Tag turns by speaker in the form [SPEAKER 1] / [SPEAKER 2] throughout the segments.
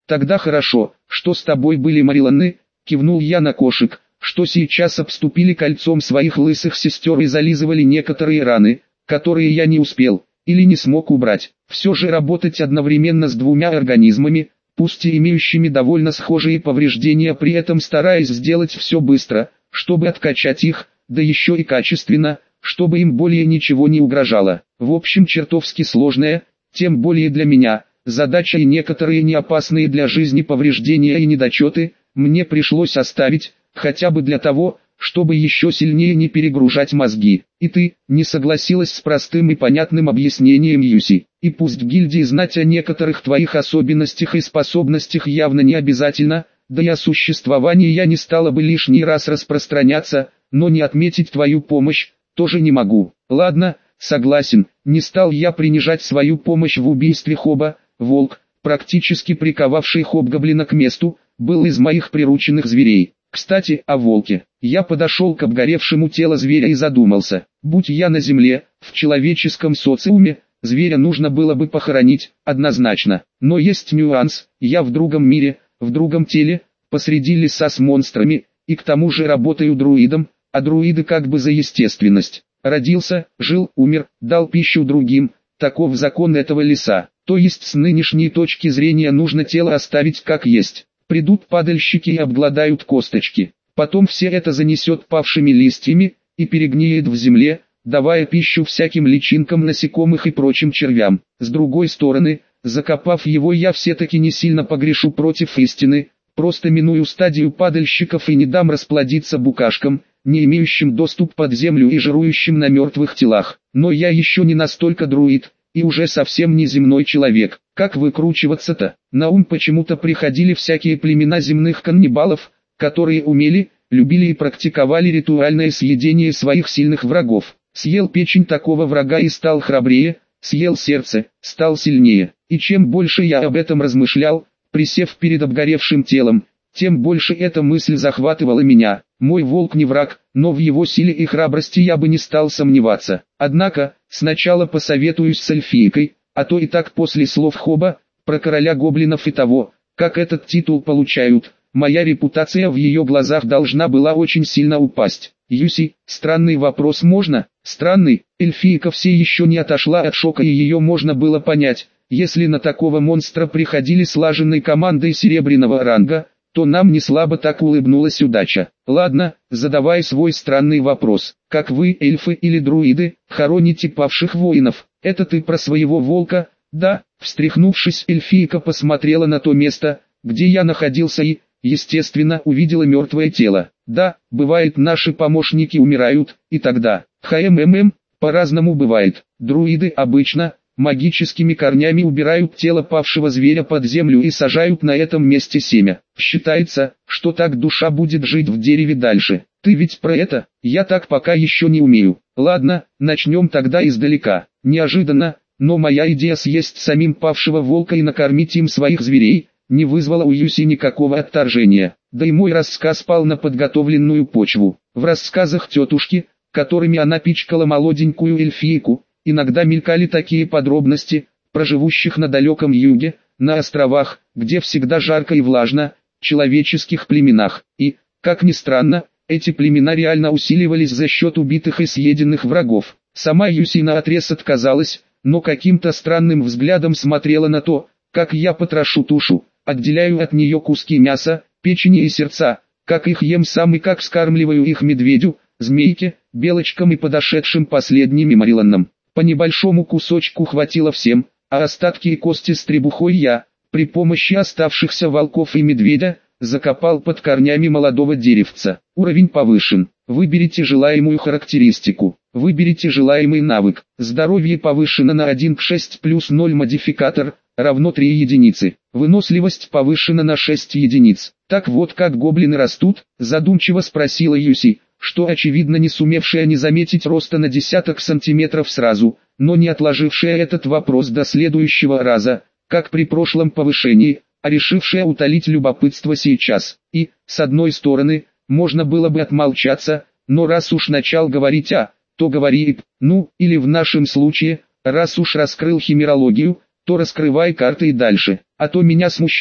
[SPEAKER 1] Тогда хорошо, что с тобой были Мариланы, кивнул я на кошек, что сейчас обступили кольцом своих лысых сестер и зализывали некоторые раны, которые я не успел, или не смог убрать. Все же работать одновременно с двумя организмами, пусть и имеющими довольно схожие повреждения, при этом стараясь сделать все быстро, чтобы откачать их, да еще и качественно, чтобы им более ничего не угрожало. В общем, чертовски сложная, тем более для меня, задача, и некоторые неопасные для жизни повреждения и недочеты мне пришлось оставить, хотя бы для того, чтобы еще сильнее не перегружать мозги. И ты не согласилась с простым и понятным объяснением, Юси. И пусть в гильдии знать о некоторых твоих особенностях и способностях явно не обязательно, да и о существовании я не стала бы лишний раз распространяться, но не отметить твою помощь тоже не могу. Ладно, согласен, не стал я принижать свою помощь в убийстве Хоба. Волк, практически приковавший хобгоблина к месту, был из моих прирученных зверей. Кстати, о волке. Я подошел к обгоревшему телу зверя и задумался. Будь я на земле, в человеческом социуме, зверя нужно было бы похоронить, однозначно. Но есть нюанс, я в другом мире, в другом теле, посреди леса с монстрами, и к тому же работаю друидом, а друиды как бы за естественность. Родился, жил, умер, дал пищу другим, таков закон этого леса. То есть с нынешней точки зрения нужно тело оставить как есть. Придут падальщики и обгладают косточки. Потом все это занесет павшими листьями и перегниет в земле, давая пищу всяким личинкам насекомых и прочим червям. С другой стороны, закопав его, я все-таки не сильно погрешу против истины, просто миную стадию падальщиков и не дам расплодиться букашкам, не имеющим доступ под землю и жирующим на мертвых телах. Но я еще не настолько друид, и уже совсем не земной человек. Как выкручиваться-то? На ум почему-то приходили всякие племена земных каннибалов, которые умели, любили и практиковали ритуальное съедение своих сильных врагов. Съел печень такого врага и стал храбрее, съел сердце, стал сильнее. И чем больше я об этом размышлял, присев перед обгоревшим телом, тем больше эта мысль захватывала меня. Мой волк не враг, но в его силе и храбрости я бы не стал сомневаться. Однако, сначала посоветуюсь с эльфийкой, а то и так после слов Хоба, про короля гоблинов и того, как этот титул получают, моя репутация в ее глазах должна была очень сильно упасть. Юси, странный вопрос можно? Странный, эльфийка все еще не отошла от шока, и ее можно было понять, если на такого монстра приходили слаженной командой серебряного ранга, то нам не слабо так улыбнулась удача. Ладно, задавай свой странный вопрос. Как вы, эльфы или друиды, хороните павших воинов? Это ты про своего волка? Да, встряхнувшись, эльфийка посмотрела на то место, где я находился и, естественно, увидела мертвое тело. Да, бывает, наши помощники умирают, и тогда, по-разному бывает. Друиды обычно магическими корнями убирают тело павшего зверя под землю и сажают на этом месте семя. Считается, что так душа будет жить в дереве дальше. Ты ведь про это? Я так пока еще не умею. Ладно, начнем тогда издалека. Неожиданно, но моя идея съесть самим павшего волка и накормить им своих зверей не вызвала у Юси никакого отторжения. Да и мой рассказ пал на подготовленную почву. В рассказах тетушки, которыми она пичкала молоденькую эльфийку, иногда мелькали такие подробности, про живущих на далеком юге, на островах, где всегда жарко и влажно, человеческих племенах. И, как ни странно, эти племена реально усиливались за счет убитых и съеденных врагов. Сама Юси наотрез отказалась, но каким-то странным взглядом смотрела на то, как я потрошу тушу, отделяю от нее куски мяса, печени и сердца, как их ем сам и как скармливаю их медведю, змейке, белочкам и подошедшим последними мариланнам. По небольшому кусочку хватило всем, а остатки и кости с требухой я, при помощи оставшихся волков и медведя, закопал под корнями молодого деревца. Уровень повышен. Выберите желаемую характеристику. Выберите желаемый навык. Здоровье повышено на 1 к 6 плюс 0 модификатор, равно 3 единицы. Выносливость повышена на 6 единиц. Так вот как гоблины растут, задумчиво спросила Юси, что очевидно не сумевшая не заметить роста на десяток сантиметров сразу, но не отложившая этот вопрос до следующего раза, как при прошлом повышении, а решившая утолить любопытство сейчас. И, с одной стороны, можно было бы отмолчаться, но раз уж начал говорить то говори, ну, или в нашем случае, раз уж раскрыл химерологию, то раскрывай карты и дальше. А то меня смущало,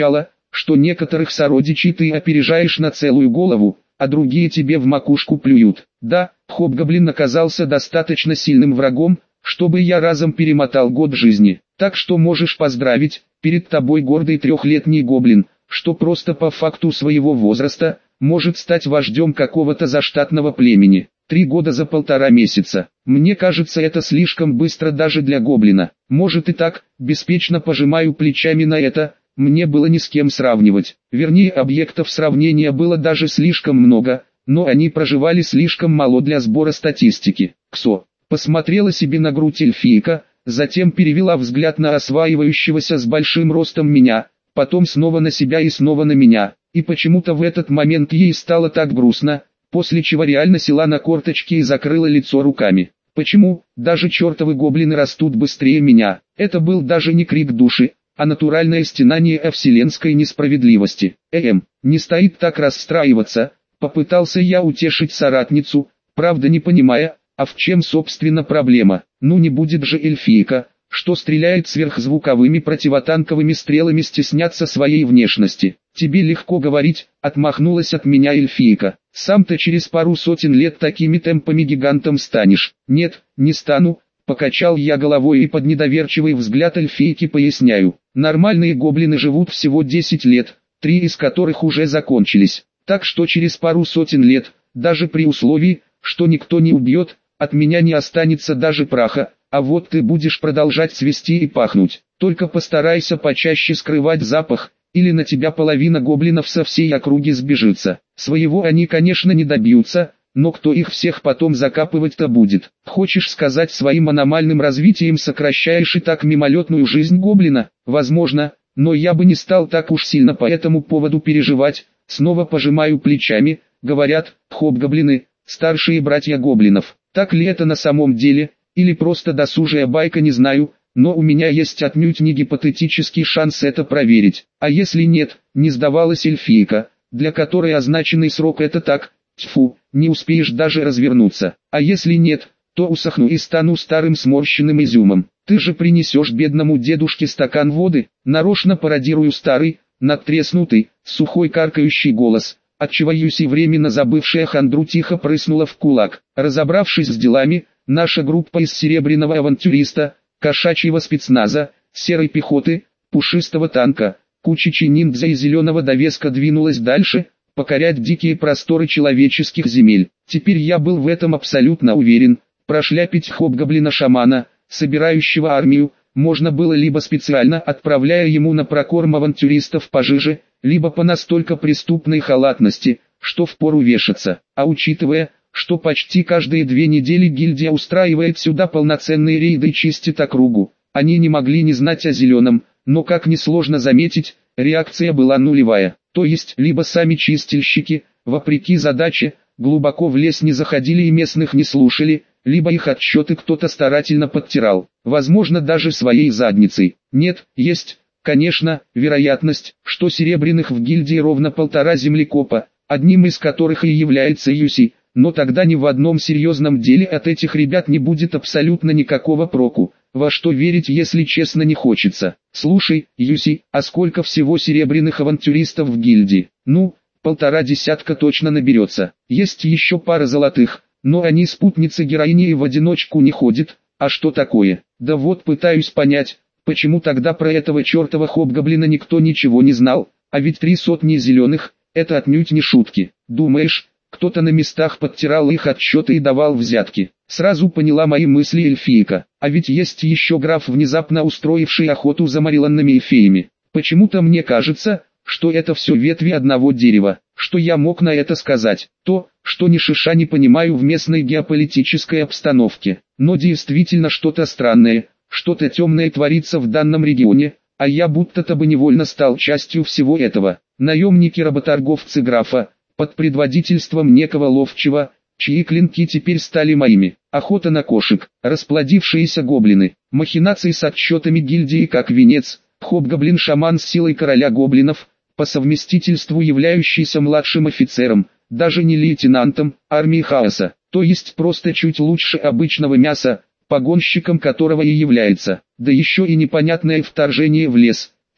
[SPEAKER 1] что некоторых сородичей ты опережаешь на целую голову, а другие тебе в макушку плюют. Да, Хобгоблин оказался достаточно сильным врагом, чтобы я разом перемотал год жизни. Так что можешь поздравить, перед тобой гордый трехлетний гоблин, что просто по факту своего возраста, может стать вождем какого-то заштатного племени. 3 года за 1,5 месяца. Мне кажется, это слишком быстро даже для гоблина. Может и так, беспечно пожимаю плечами на это, мне было ни с кем сравнивать. Вернее, объектов сравнения было даже слишком много, но они проживали слишком мало для сбора статистики. Ксо посмотрела себе на грудь эльфийка, затем перевела взгляд на осваивающегося с большим ростом меня, потом снова на себя и снова на меня, и почему-то в этот момент ей стало так грустно, после чего реально села на корточки и закрыла лицо руками. Почему? Даже чертовы гоблины растут быстрее меня. Это был даже не крик души, а натуральное стенание о вселенской несправедливости. Не стоит так расстраиваться, попытался я утешить соратницу, правда не понимая, а в чем собственно проблема. Ну не будет же эльфийка, что стреляет сверхзвуковыми противотанковыми стрелами, стесняться своей внешности. Тебе легко говорить, отмахнулась от меня эльфийка. Сам-то через пару сотен лет такими темпами гигантом станешь. Нет, не стану, покачал я головой и под недоверчивый взгляд эльфийки поясняю. Нормальные гоблины живут всего 10 лет, 3 из которых уже закончились. Так что через пару сотен лет, даже при условии, что никто не убьет, от меня не останется даже праха, а вот ты будешь продолжать цвести и пахнуть. Только постарайся почаще скрывать запах, или на тебя половина гоблинов со всей округи сбежится. Своего они, конечно, не добьются, но кто их всех потом закапывать-то будет? Хочешь сказать, своим аномальным развитием сокращаешь и так мимолетную жизнь гоблина? Возможно, но я бы не стал так уж сильно по этому поводу переживать. Снова пожимаю плечами, говорят, хобгоблины, старшие братья гоблинов. Так ли это на самом деле, или просто досужая байка, не знаю, но у меня есть отнюдь не гипотетический шанс это проверить. А если нет, не сдавалась эльфийка, для которой означенный срок это так, тьфу, не успеешь даже развернуться. А если нет, то усохну и стану старым сморщенным изюмом. Ты же принесешь бедному дедушке стакан воды, нарочно пародирую старый, надтреснутый, сухой каркающий голос, отчего Юси, временно забывшая хандру, тихо прыснула в кулак. Разобравшись с делами, наша группа из серебряного авантюриста, кошачьего спецназа, серой пехоты, пушистого танка, кучичи ниндзя и зеленого довеска двинулась дальше, покорять дикие просторы человеческих земель. Теперь я был в этом абсолютно уверен. Прошляпить хобгоблина-шамана, собирающего армию, можно было либо специально отправляя ему на прокорм авантюристов пожиже, либо по настолько преступной халатности, что впору вешаться. А учитывая, что почти каждые 2 недели гильдия устраивает сюда полноценные рейды и чистит округу, они не могли не знать о зеленом, но как несложно заметить, реакция была нулевая. То есть, либо сами чистильщики, вопреки задаче, глубоко в лес не заходили и местных не слушали, либо их отчеты кто-то старательно подтирал, возможно даже своей задницей. Нет, есть, конечно, вероятность, что серебряных в гильдии ровно 1,5 землекопа, одним из которых и является Юси, но тогда ни в одном серьезном деле от этих ребят не будет абсолютно никакого проку, во что верить, если честно, не хочется. Слушай, Юси, а сколько всего серебряных авантюристов в гильдии? Ну, 1,5 десятка точно наберется. Есть еще пара золотых, но они спутницы героини и в одиночку не ходят. А что такое? Да вот пытаюсь понять, почему тогда про этого чертова хобгоблина никто ничего не знал, а ведь 3 сотни зеленых, это отнюдь не шутки. Думаешь, кто-то на местах подтирал их отчеты и давал взятки? Сразу поняла мои мысли эльфийка. А ведь есть еще граф, внезапно устроивший охоту за мариланными и феями. Почему-то мне кажется, что это все ветви одного дерева. Что я мог на это сказать? То, что ни шиша не понимаю в местной геополитической обстановке. Но действительно что-то странное, что-то темное творится в данном регионе, а я будто-то бы невольно стал частью всего этого. Наемники-работорговцы графа, под предводительством некого ловчего, чьи клинки теперь стали моими. Охота на кошек, расплодившиеся гоблины, махинации с отчетами гильдии как венец, хобгоблин-шаман с силой короля гоблинов, по совместительству являющийся младшим офицером, даже не лейтенантом, армии хаоса, то есть просто чуть лучше обычного мяса, погонщиком которого и является, да еще и непонятное вторжение в лес,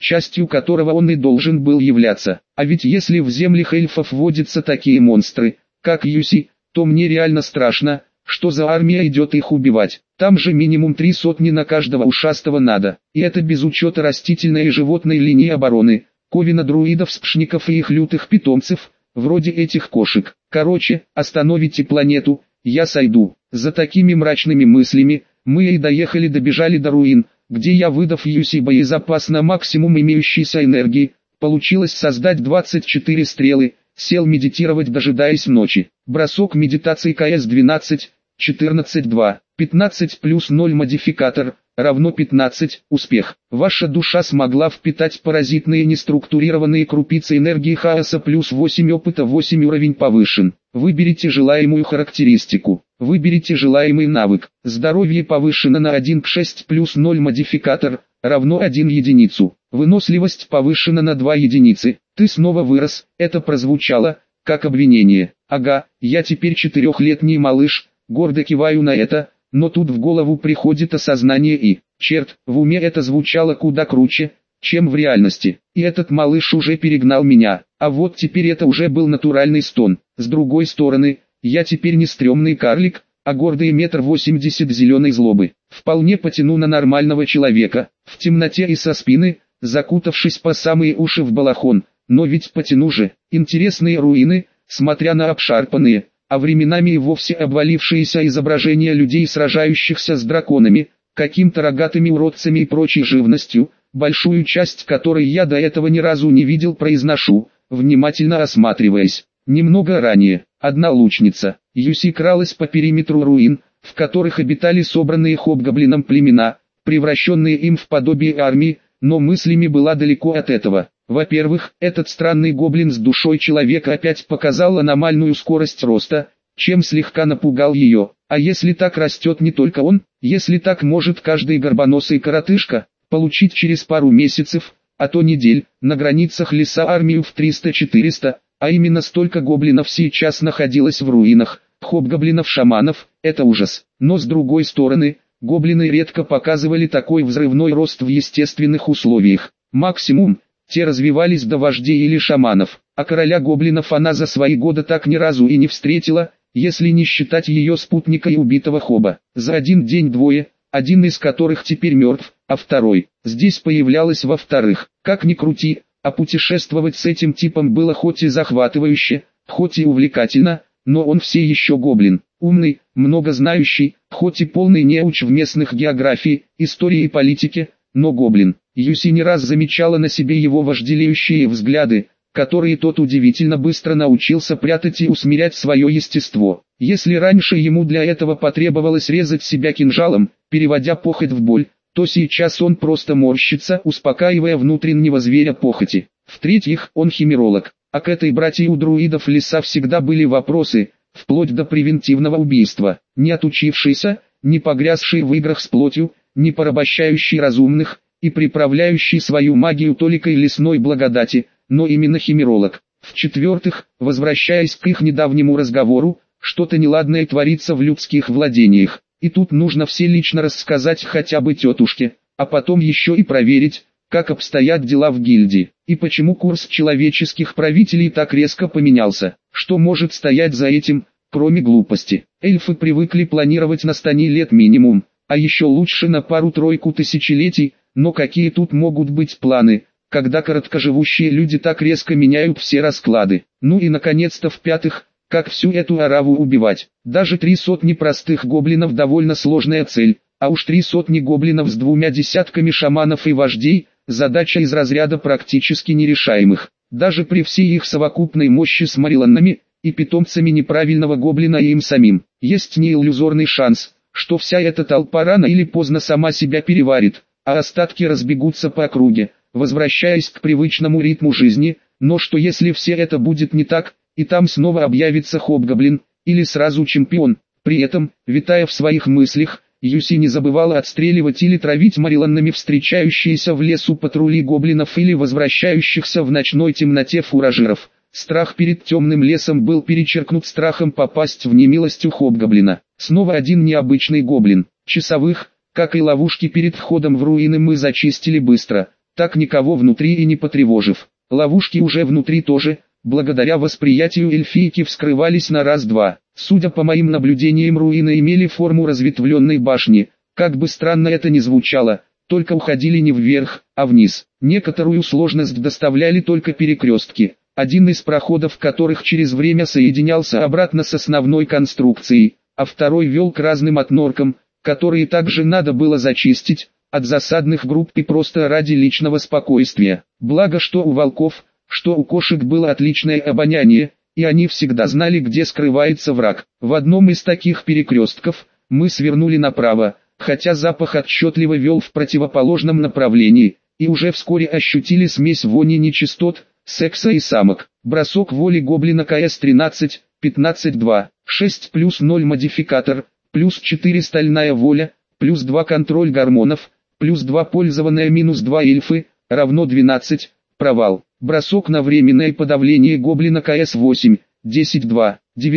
[SPEAKER 1] частью которого он и должен был являться. А ведь если в землях эльфов водятся такие монстры, как Юси, то мне реально страшно, что за армия идет их убивать. Там же минимум 3 сотни на каждого ушастого надо. И это без учета растительной и животной линии обороны, ковина друидов, спшников и их лютых питомцев, вроде этих кошек. Короче, остановите планету, я сойду. За такими мрачными мыслями, мы и добежали до руин, где я, выдав Юси боезапас на максимум имеющейся энергии, получилось создать 24 стрелы, сел медитировать, дожидаясь ночи. Бросок медитации КС-12, 14-2, 15 плюс 0 модификатор, равно 15, успех. Ваша душа смогла впитать паразитные неструктурированные крупицы энергии хаоса, плюс 8 опыта, 8 уровень повышен. Выберите желаемую характеристику. Выберите желаемый навык. Здоровье повышено на 1 к 6 плюс 0 модификатор, равно 1 единицу. Выносливость повышена на 2 единицы. Ты снова вырос. Это прозвучало как обвинение. Ага, я теперь 4-летний малыш, гордо киваю на это, но тут в голову приходит осознание и, черт, в уме это звучало куда круче, чем в реальности. И этот малыш уже перегнал меня, а вот теперь это уже был натуральный стон. С другой стороны, я теперь не стрёмный карлик, а гордый 1,80 м зеленой злобы. Вполне потяну на нормального человека, в темноте и со спины, закутавшись по самые уши в балахон, но ведь потяну же. Интересные руины, смотря на обшарпанные, а временами и вовсе обвалившиеся изображения людей, сражающихся с драконами, каким-то рогатыми уродцами и прочей живностью, большую часть которой я до этого ни разу не видел, произношу, внимательно осматриваясь. Немного ранее, одна лучница, Юси, кралась по периметру руин, в которых обитали собранные хобгоблином племена, превращенные им в подобие армии, но мыслями была далеко от этого. Во-первых, этот странный гоблин с душой человека опять показал аномальную скорость роста, чем слегка напугал ее. А если так растет не только он, если так может каждый горбоносый коротышка получить через пару месяцев, а то недель, на границах леса армию в 300-400, а именно столько гоблинов сейчас находилось в руинах, хобгоблинов-шаманов, это ужас. Но с другой стороны, гоблины редко показывали такой взрывной рост в естественных условиях. Максимум, те развивались до вождей или шаманов, а короля гоблинов она за свои годы так ни разу и не встретила, если не считать ее спутника и убитого хоба. За один день двое, один из которых теперь мертв, а второй здесь появлялась. Во-вторых, как ни крути, а путешествовать с этим типом было хоть и захватывающе, хоть и увлекательно, но он все еще гоблин, умный, многознающий, хоть и полный неуч в местных географии, истории и политике, но гоблин. Юси не раз замечала на себе его вожделеющие взгляды, которые тот удивительно быстро научился прятать и усмирять свое естество. Если раньше ему для этого потребовалось резать себя кинжалом, переводя похоть в боль, то сейчас он просто морщится, успокаивая внутреннего зверя похоти. В-третьих, он химеролог, а к этой братье у друидов леса всегда были вопросы, вплоть до превентивного убийства. Не отучившийся, не погрязший в играх с плотью, не порабощающий разумных, и приправляющий свою магию толикой лесной благодати, но именно химеролог. В-четвертых, возвращаясь к их недавнему разговору, что-то неладное творится в людских владениях, и тут нужно все лично рассказать хотя бы тетушке, а потом еще и проверить, как обстоят дела в гильдии, и почему курс человеческих правителей так резко поменялся, что может стоять за этим, кроме глупости. Эльфы привыкли планировать на 100 лет минимум, а еще лучше на пару-тройку тысячелетий, но какие тут могут быть планы, когда короткоживущие люди так резко меняют все расклады. Ну и наконец-то в-пятых, как всю эту ораву убивать. Даже 3 сотни простых гоблинов довольно сложная цель, а уж 3 сотни гоблинов с 2 десятками шаманов и вождей, задача из разряда практически нерешаемых. Даже при всей их совокупной мощи с мариланнами и питомцами неправильного гоблина и им самим, есть неиллюзорный шанс, что вся эта толпа рано или поздно сама себя переварит, а остатки разбегутся по округе, возвращаясь к привычному ритму жизни. Но что если все это будет не так, и там снова объявится хобгоблин, или сразу чемпион? При этом, витая в своих мыслях, Юси не забывала отстреливать или травить мариланнами встречающиеся в лесу патрули гоблинов или возвращающихся в ночной темноте фуражиров. Страх перед темным лесом был перечеркнут страхом попасть в немилость у хобгоблина. Снова один необычный гоблин. Часовых, как и ловушки перед входом в руины, мы зачистили быстро, так никого внутри и не потревожив. Ловушки уже внутри тоже, благодаря восприятию эльфийки, вскрывались на раз-два. Судя по моим наблюдениям, руины имели форму разветвленной башни, как бы странно это ни звучало, только уходили не вверх, а вниз. Некоторую сложность доставляли только перекрестки, один из проходов которых через время соединялся обратно с основной конструкцией, а второй вел к разным отноркам, которые также надо было зачистить от засадных групп и просто ради личного спокойствия. Благо, что у волков, что у кошек было отличное обоняние, и они всегда знали, где скрывается враг. В одном из таких перекрестков мы свернули направо, хотя запах отчетливо вел в противоположном направлении, и уже вскоре ощутили смесь вони нечистот, секса и самок. Бросок воли гоблина КС-13, 15-2, 6 плюс 0 модификатор, плюс 4 стальная воля, плюс 2 контроль гормонов, плюс 2 пользованная минус 2 эльфы, равно 12, провал. Бросок на временное подавление гоблина КС-8, 10-2,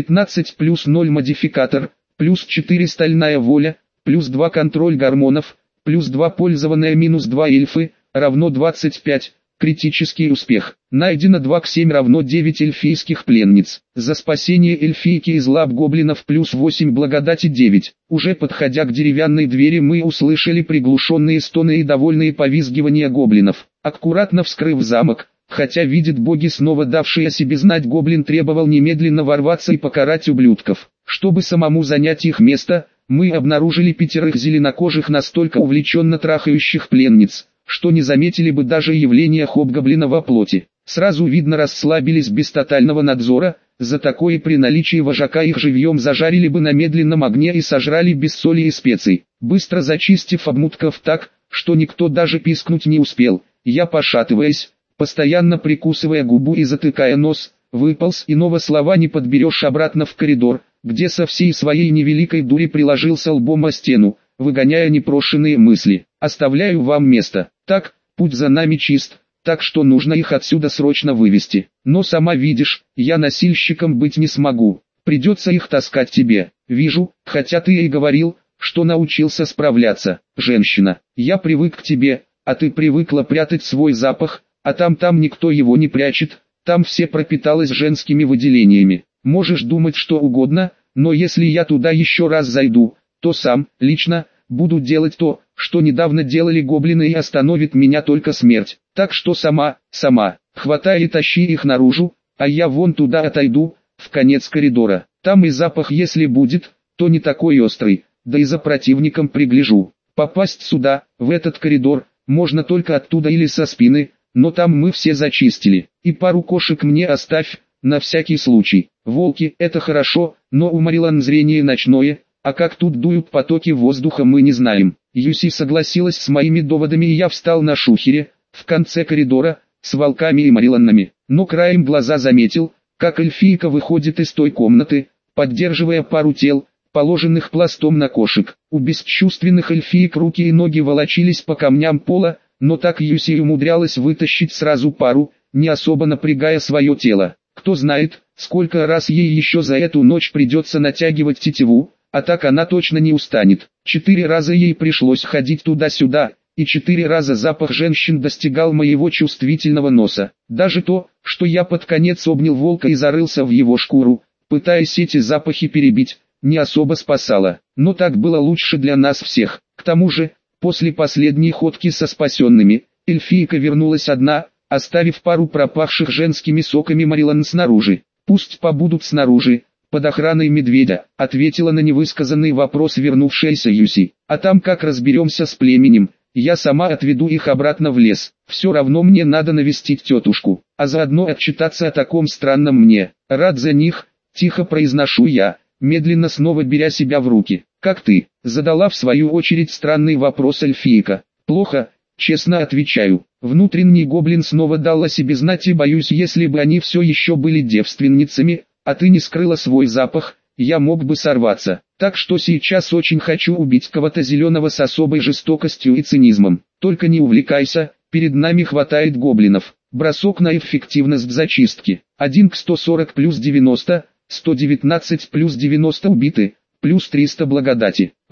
[SPEAKER 1] 19 плюс 0 модификатор, плюс 4 стальная воля, плюс 2 контроль гормонов, плюс 2 пользованная минус 2 эльфы, равно 25, критический успех. Найдено 2 к 7 равно 9 эльфийских пленниц. За спасение эльфийки из лап гоблинов плюс 8 благодати 9. Уже подходя к деревянной двери, мы услышали приглушенные стоны и довольные повизгивания гоблинов. Аккуратно вскрыв замок, хотя видит боги, снова давшие о себе знать, гоблин требовал немедленно ворваться и покарать ублюдков. Чтобы самому занять их место, мы обнаружили 5 зеленокожих, настолько увлеченно трахающих пленниц, что не заметили бы даже явления хобгоблина во плоти. Сразу видно, расслабились без тотального надзора, за такое при наличии вожака их живьем зажарили бы на медленном огне и сожрали без соли и специй. Быстро зачистив обмутков так, что никто даже пискнуть не успел, я, пошатываясь, постоянно прикусывая губу и затыкая нос, выполз, иного слова не подберешь, обратно в коридор, где со всей своей невеликой дури приложился лбом о стену, выгоняя непрошенные мысли. Оставляю вам место. Так, путь за нами чист, так что нужно их отсюда срочно вывести. Но сама видишь, я носильщиком быть не смогу. Придется их таскать тебе. Вижу, хотя ты и говорил, что научился справляться. Женщина, я привык к тебе, а ты привыкла прятать свой запах, а там никто его не прячет, там все пропиталось женскими выделениями. Можешь думать что угодно, но если я туда еще раз зайду, то сам, лично, буду делать то, что недавно делали гоблины, и остановит меня только смерть. Так что сама, хватай и тащи их наружу, а я вон туда отойду, в конец коридора. Там и запах, если будет, то не такой острый, да и за противником пригляжу. Попасть сюда, в этот коридор, можно только оттуда или со спины, но там мы все зачистили. И пару кошек мне оставь, на всякий случай. Волки — это хорошо, но у Марилан зрение ночное, а как тут дуют потоки воздуха, мы не знаем. Юси согласилась с моими доводами, и я встал на шухере, в конце коридора, с волками и Мариланнами. Но краем глаза заметил, как эльфийка выходит из той комнаты, поддерживая пару тел, положенных пластом на кошек. У бесчувственных эльфиек руки и ноги волочились по камням пола, но так Юси умудрялась вытащить сразу пару, не особо напрягая свое тело. Кто знает, сколько раз ей еще за эту ночь придется натягивать тетиву, а так она точно не устанет. 4 раза ей пришлось ходить туда-сюда, и 4 раза запах женщин достигал моего чувствительного носа. Даже то, что я под конец обнял волка и зарылся в его шкуру, пытаясь эти запахи перебить, не особо спасало. Но так было лучше для нас всех. К тому же, после последней ходки со спасенными, эльфийка вернулась одна, оставив пару пропахших женскими соками Марилан снаружи. «Пусть побудут снаружи, под охраной медведя», — ответила на невысказанный вопрос вернувшаяся Юси. «А там как разберемся с племенем, я сама отведу их обратно в лес. Все равно мне надо навестить тетушку, а заодно отчитаться о таком странном мне. Рад за них», — тихо произношу я, медленно снова беря себя в руки. «Как ты?» — задала в свою очередь странный вопрос эльфийка. «Плохо», — честно отвечаю. Внутренний гоблин снова дал о себе знать, и боюсь, если бы они все еще были девственницами, а ты не скрыла свой запах, я мог бы сорваться. Так что сейчас очень хочу убить кого-то зеленого с особой жестокостью и цинизмом. Только не увлекайся, перед нами хватает гоблинов. Бросок на эффективность зачистки. 1 к 140 плюс 90, 119 плюс 90 убиты, плюс 300 благодати.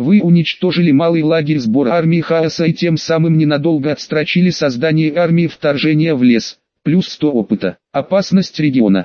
[SPEAKER 1] Вы уничтожили малый лагерь сбора армии хаоса и тем самым ненадолго отстрочили создание армии вторжения в лес. Плюс 100 опыта. Опасность региона.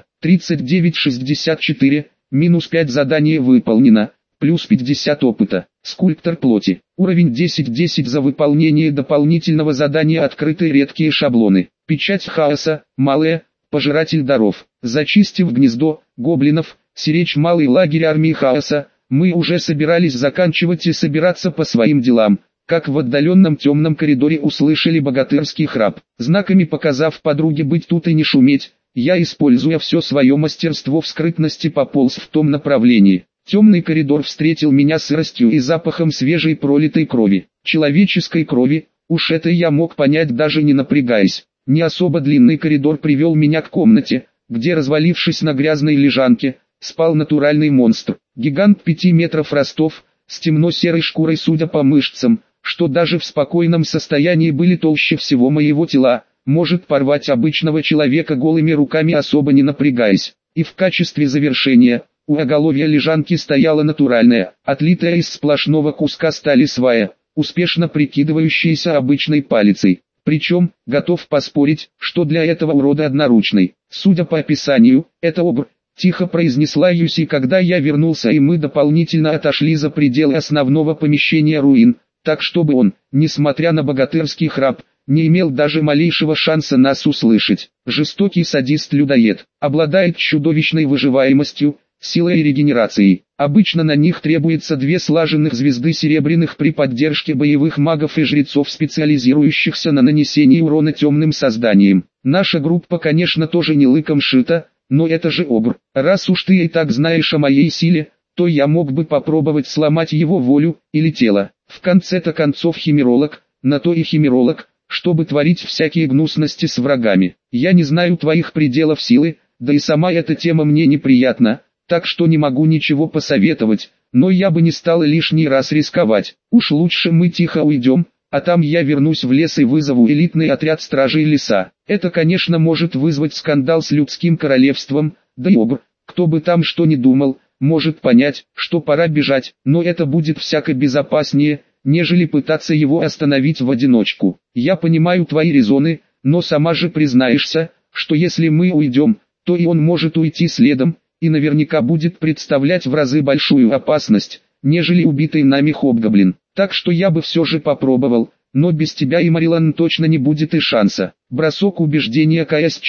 [SPEAKER 1] 39,64. Минус 5 задание выполнено. Плюс 50 опыта. Скульптор плоти. Уровень 10-10 за выполнение дополнительного задания. Открытые редкие шаблоны. Печать хаоса. Малая. Пожиратель даров. Зачистив гнездо гоблинов, сиречь малый лагерь армии хаоса, мы уже собирались заканчивать и собираться по своим делам, как в отдаленном темном коридоре услышали богатырский храп. Знаками показав подруге быть тут и не шуметь, я, используя все свое мастерство в скрытности, пополз в том направлении. Темный коридор встретил меня сыростью и запахом свежей пролитой крови. Человеческой крови, уж это я мог понять, даже не напрягаясь. Не особо длинный коридор привел меня к комнате, где, развалившись на грязной лежанке, спал натуральный монстр. Гигант 5 метров ростов, с темно-серой шкурой, судя по мышцам, что даже в спокойном состоянии были толще всего моего тела, может порвать обычного человека голыми руками, особо не напрягаясь. И в качестве завершения, у оголовья лежанки стояла натуральная, отлитая из сплошного куска стали свая, успешно прикидывающаяся обычной палицей. Причем, готов поспорить, что для этого урода одноручный. Судя по описанию, это обр. Тихо произнесла Юси, когда я вернулся и мы дополнительно отошли за пределы основного помещения руин, так чтобы он, несмотря на богатырский храп, не имел даже малейшего шанса нас услышать. Жестокий садист-людоед, обладает чудовищной выживаемостью, силой и регенерацией. Обычно на них требуется 2 слаженных звезды серебряных при поддержке боевых магов и жрецов, специализирующихся на нанесении урона темным созданиям. Наша группа, конечно, тоже не лыком шита, но это же обр. Раз уж ты и так знаешь о моей силе, то я мог бы попробовать сломать его волю или тело. В конце-то концов химеролог, на то и химеролог, чтобы творить всякие гнусности с врагами. Я не знаю твоих пределов силы, да и сама эта тема мне неприятна. Так что не могу ничего посоветовать, но я бы не стал лишний раз рисковать. Уж лучше мы тихо уйдем, а там я вернусь в лес и вызову элитный отряд стражей леса. Это, конечно, может вызвать скандал с людским королевством, да и обр. Кто бы там что ни думал, может понять, что пора бежать, но это будет всяко безопаснее, нежели пытаться его остановить в одиночку. Я понимаю твои резоны, но сама же признаешься, что если мы уйдем, то и он может уйти следом, и наверняка будет представлять в разы большую опасность, нежели убитый нами хобгоблин. Так что я бы все же попробовал, но без тебя и Марилан точно не будет и шанса. Бросок убеждения КС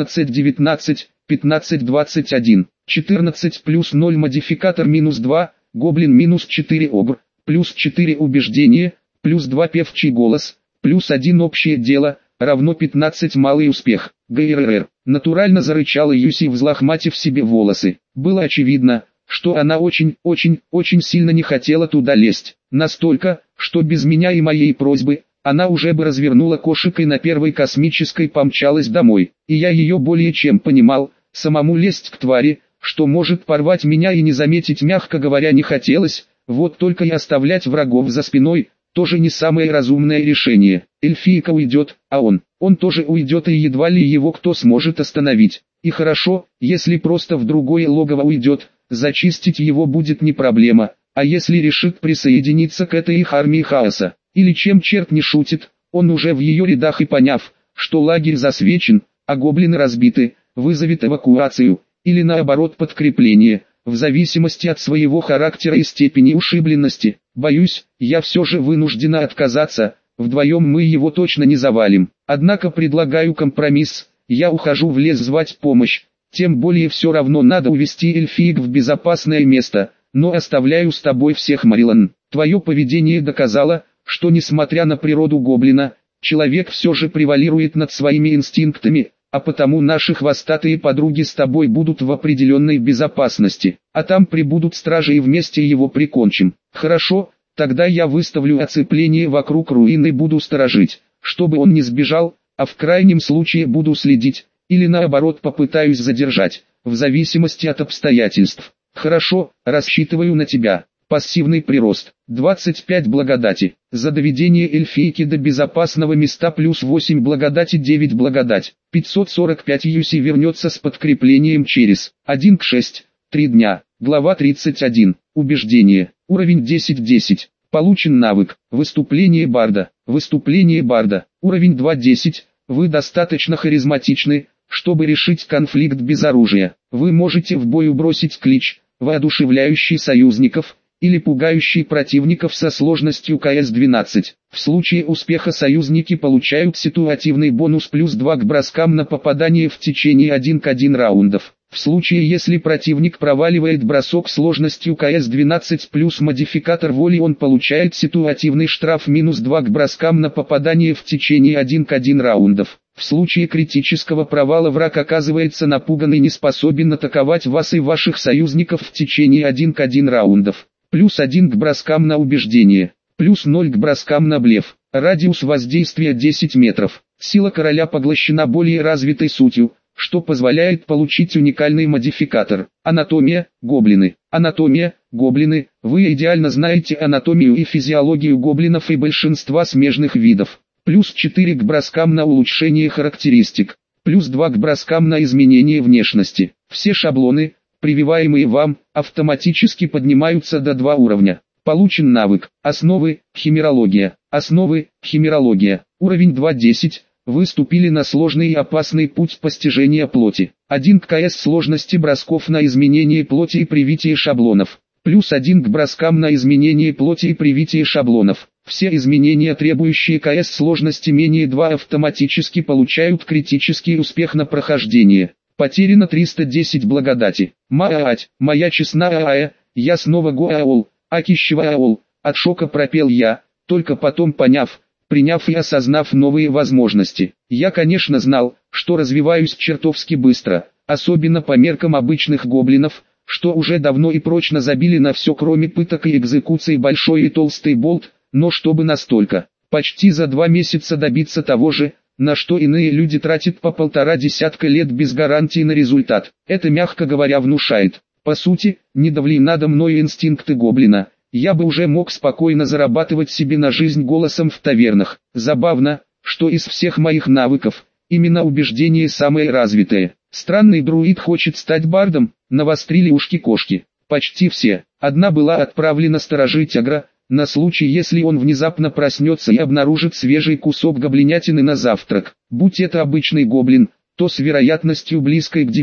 [SPEAKER 1] 14-19, 15-21, 14 плюс 0 модификатор минус 2, гоблин минус 4 обр, плюс 4 убеждение, плюс 2 певчий голос, плюс 1 общее дело, равно 15 малый успех. ГРР. Натурально зарычала Юси, взлохматив себе волосы. Было очевидно, что она очень сильно не хотела туда лезть. Настолько, что без меня и моей просьбы, она уже бы развернула кошек и на первой космической помчалась домой. И я ее более чем понимал, самому лезть к твари, что может порвать меня и не заметить, мягко говоря, не хотелось. Вот только и оставлять врагов за спиной тоже не самое разумное решение. Эльфийка уйдет, а он тоже уйдет, и едва ли его кто сможет остановить. И хорошо, если просто в другое логово уйдет, зачистить его будет не проблема, а если решит присоединиться к этой их армии хаоса, или чем черт не шутит, он уже в ее рядах и поняв, что лагерь засвечен, а гоблины разбиты, вызовет эвакуацию, или наоборот подкрепление, в зависимости от своего характера и степени ушибленности. Боюсь, я все же вынуждена отказаться, вдвоем мы его точно не завалим. Однако предлагаю компромисс, я ухожу в лес звать помощь, тем более все равно надо увести эльфиек в безопасное место, но оставляю с тобой всех, Марилан. Твое поведение доказало, что несмотря на природу гоблина, человек все же превалирует над своими инстинктами, а потому наши хвостатые подруги с тобой будут в определенной безопасности, а там прибудут стражи и вместе его прикончим. Хорошо, тогда я выставлю оцепление вокруг руин и буду сторожить, чтобы он не сбежал, а в крайнем случае буду следить, или наоборот попытаюсь задержать, в зависимости от обстоятельств. Хорошо, рассчитываю на тебя. Пассивный прирост. 25 благодати. За доведение эльфийки до безопасного места плюс 8 благодати, 9 благодать. 545 Юси вернется с подкреплением через 1 к 6, 3 дня. Глава 31. Убеждение. Уровень 10-10. Получен навык «Выступление барда». Выступление барда. Уровень 2.10. Вы достаточно харизматичны, чтобы решить конфликт без оружия. Вы можете в бою бросить клич, воодушевляющий союзников, или пугающий противников со сложностью КС-12. В случае успеха союзники получают ситуативный бонус плюс 2 к броскам на попадание в течение 1 к 1 раундов. В случае если противник проваливает бросок сложностью КС-12 плюс модификатор воли, он получает ситуативный штраф минус 2 к броскам на попадание в течение 1 к 1 раундов. В случае критического провала враг оказывается напуган и не способен атаковать вас и ваших союзников в течение 1 к 1 раундов. Плюс 1 к броскам на убеждение. Плюс 0 к броскам на блеф. Радиус воздействия 10 метров. Сила короля поглощена более развитой сутью, что позволяет получить уникальный модификатор. Анатомия, гоблины. Анатомия, гоблины. Вы идеально знаете анатомию и физиологию гоблинов и большинства смежных видов. Плюс 4 к броскам на улучшение характеристик. Плюс 2 к броскам на изменение внешности. Все шаблоны, прививаемые вам, автоматически поднимаются до 2 уровня. Получен навык «Основы, химерология». Основы, химерология. Уровень 2.10. Вы ступили на сложный и опасный путь постижения плоти. 1 к КС сложности бросков на изменение плоти и привитие шаблонов. Плюс 1 к броскам на изменение плоти и привитие шаблонов. Все изменения, требующие КС сложности менее 2, автоматически получают критический успех на прохождение. Потеряно 310 благодати. Маать, моя честная, я снова Гоаол, Акищеваол. От шока пропел я, только потом поняв, приняв и осознав новые возможности. Я, конечно, знал, что развиваюсь чертовски быстро, особенно по меркам обычных гоблинов, что уже давно и прочно забили на все кроме пыток и экзекуций большой и толстый болт, но чтобы настолько, почти за 2 месяца добиться того же, на что иные люди тратят по 1,5 десятка лет без гарантии на результат. Это, мягко говоря, внушает. По сути, не давли надо мною инстинкты гоблина. Я бы уже мог спокойно зарабатывать себе на жизнь голосом в тавернах. Забавно, что из всех моих навыков, именно убеждение самое развитое. Странный друид хочет стать бардом, навострили ушки кошки. Почти все. Одна была отправлена сторожить агро, на случай если он внезапно проснется и обнаружит свежий кусок гоблинятины на завтрак. Будь это обычный гоблин, то с вероятностью близкой к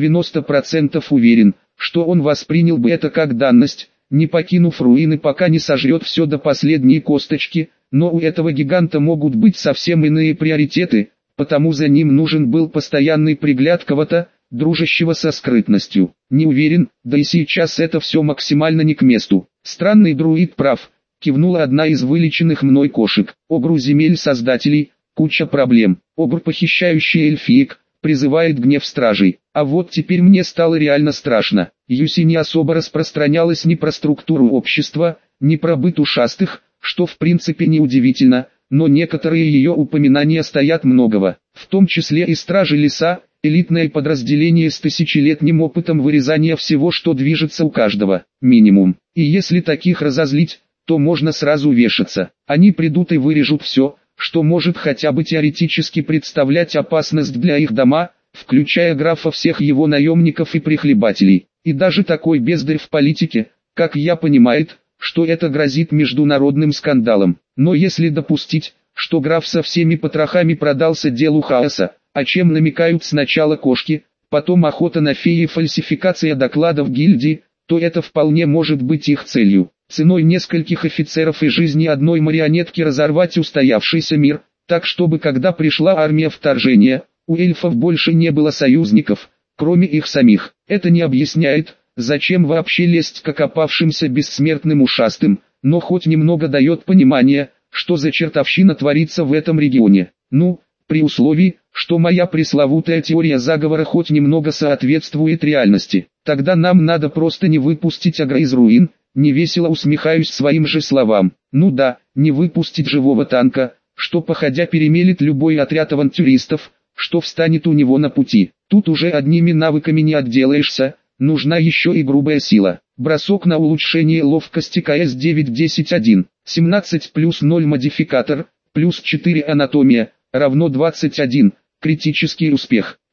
[SPEAKER 1] 90% уверен, что он воспринял бы это как данность, не покинув руины, пока не сожрет все до последней косточки, но у этого гиганта могут быть совсем иные приоритеты, потому за ним нужен был постоянный пригляд кого-то, дружащего со скрытностью. Не уверен, да и сейчас это все максимально не к месту. Странный друид прав, кивнула одна из вылеченных мной кошек. Огру земель создателей, куча проблем. Огр, похищающий эльфиек, призывает гнев стражей. А вот теперь мне стало реально страшно. Юси не особо распространялась ни про структуру общества, ни про быт ушастых, что в принципе не удивительно, но некоторые ее упоминания стоят многого, в том числе и стражи леса, элитное подразделение с тысячелетним опытом вырезания всего, что движется у каждого, минимум. И если таких разозлить, то можно сразу вешаться. Они придут и вырежут все, что может хотя бы теоретически представлять опасность для их дома, включая графа, всех его наемников и прихлебателей. И даже такой бездарь в политике, как я, понимает, что это грозит международным скандалом. Но если допустить, что граф со всеми потрохами продался делу хаоса, о чем намекают сначала кошки, потом охота на феи и фальсификация докладов гильдии, то это вполне может быть их целью. Ценой нескольких офицеров и жизни одной марионетки разорвать устоявшийся мир, так чтобы когда пришла армия вторжения, у эльфов больше не было союзников, кроме их самих. Это не объясняет, зачем вообще лезть к окопавшимся бессмертным ушастым, но хоть немного дает понимание, что за чертовщина творится в этом регионе. Ну, при условии, что моя пресловутая теория заговора хоть немного соответствует реальности. Тогда нам надо просто не выпустить агро из руин, невесело усмехаюсь своим же словам. Ну да, не выпустить живого танка, что походя перемелет любой отряд авантюристов, что встанет у него на пути. Тут уже одними навыками не отделаешься, нужна еще и грубая сила. Бросок на улучшение ловкости КС 9-10-1, 17 плюс 0 модификатор, плюс 4 анатомия, равно 21, критический успех.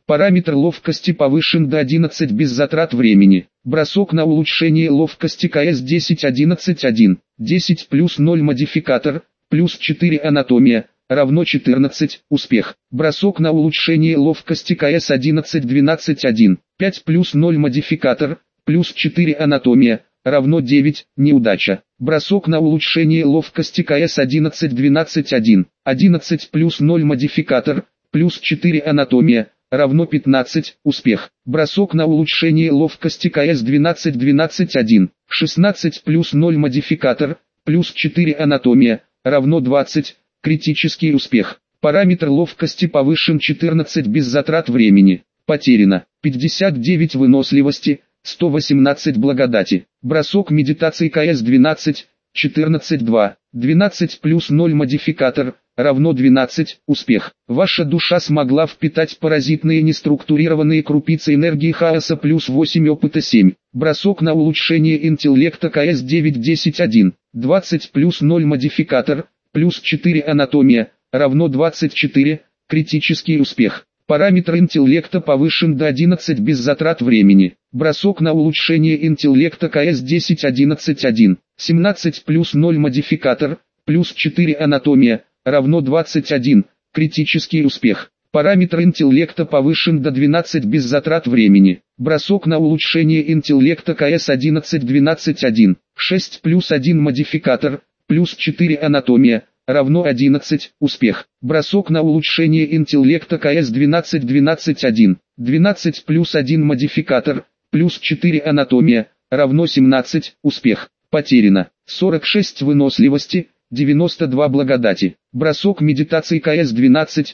[SPEAKER 1] Параметр ловкости повышен до 11 без затрат времени. Бросок на улучшение ловкости КС 10-11-1. 10 плюс 0 модификатор, плюс 4 анатомия, равно 14, успех. Бросок на улучшение ловкости КС 11-12-1. 5 плюс 0 модификатор, плюс 4 анатомия, равно 9, неудача. Бросок на улучшение ловкости КС 11-12-1. 11 плюс 0 модификатор, плюс 4 анатомия, равно 15, успех. Бросок на улучшение ловкости КС 12-12-1. 16 плюс 0 модификатор, плюс 4 анатомия, равно 20, критический успех. Параметр ловкости повышен 14 без затрат времени. Потеряно 59 выносливости, 118 благодати. Бросок медитации КС 12, 14-2. 12 плюс 0 модификатор, равно 12, успех. Ваша душа смогла впитать паразитные неструктурированные крупицы энергии хаоса плюс 8 опыта 7. Бросок на улучшение интеллекта КС 9-10-1. 20 плюс 0 модификатор, плюс 4 анатомия, равно 24, критический успех. Параметр интеллекта повышен до 11 без затрат времени. Бросок на улучшение интеллекта КС 10-11-1. 17 плюс 0 модификатор, плюс 4 анатомия, равно 21, критический успех. Параметр интеллекта повышен до 12 без затрат времени. Бросок на улучшение интеллекта КС 11-12-1. 6 плюс 1 модификатор, плюс 4 анатомия, равно 11, успех. Бросок на улучшение интеллекта КС 12-12-1. 12 плюс 1 модификатор, плюс 4 анатомия, равно 17, успех. Потеряно 46 выносливости, 92 благодати. Бросок медитации КС 12,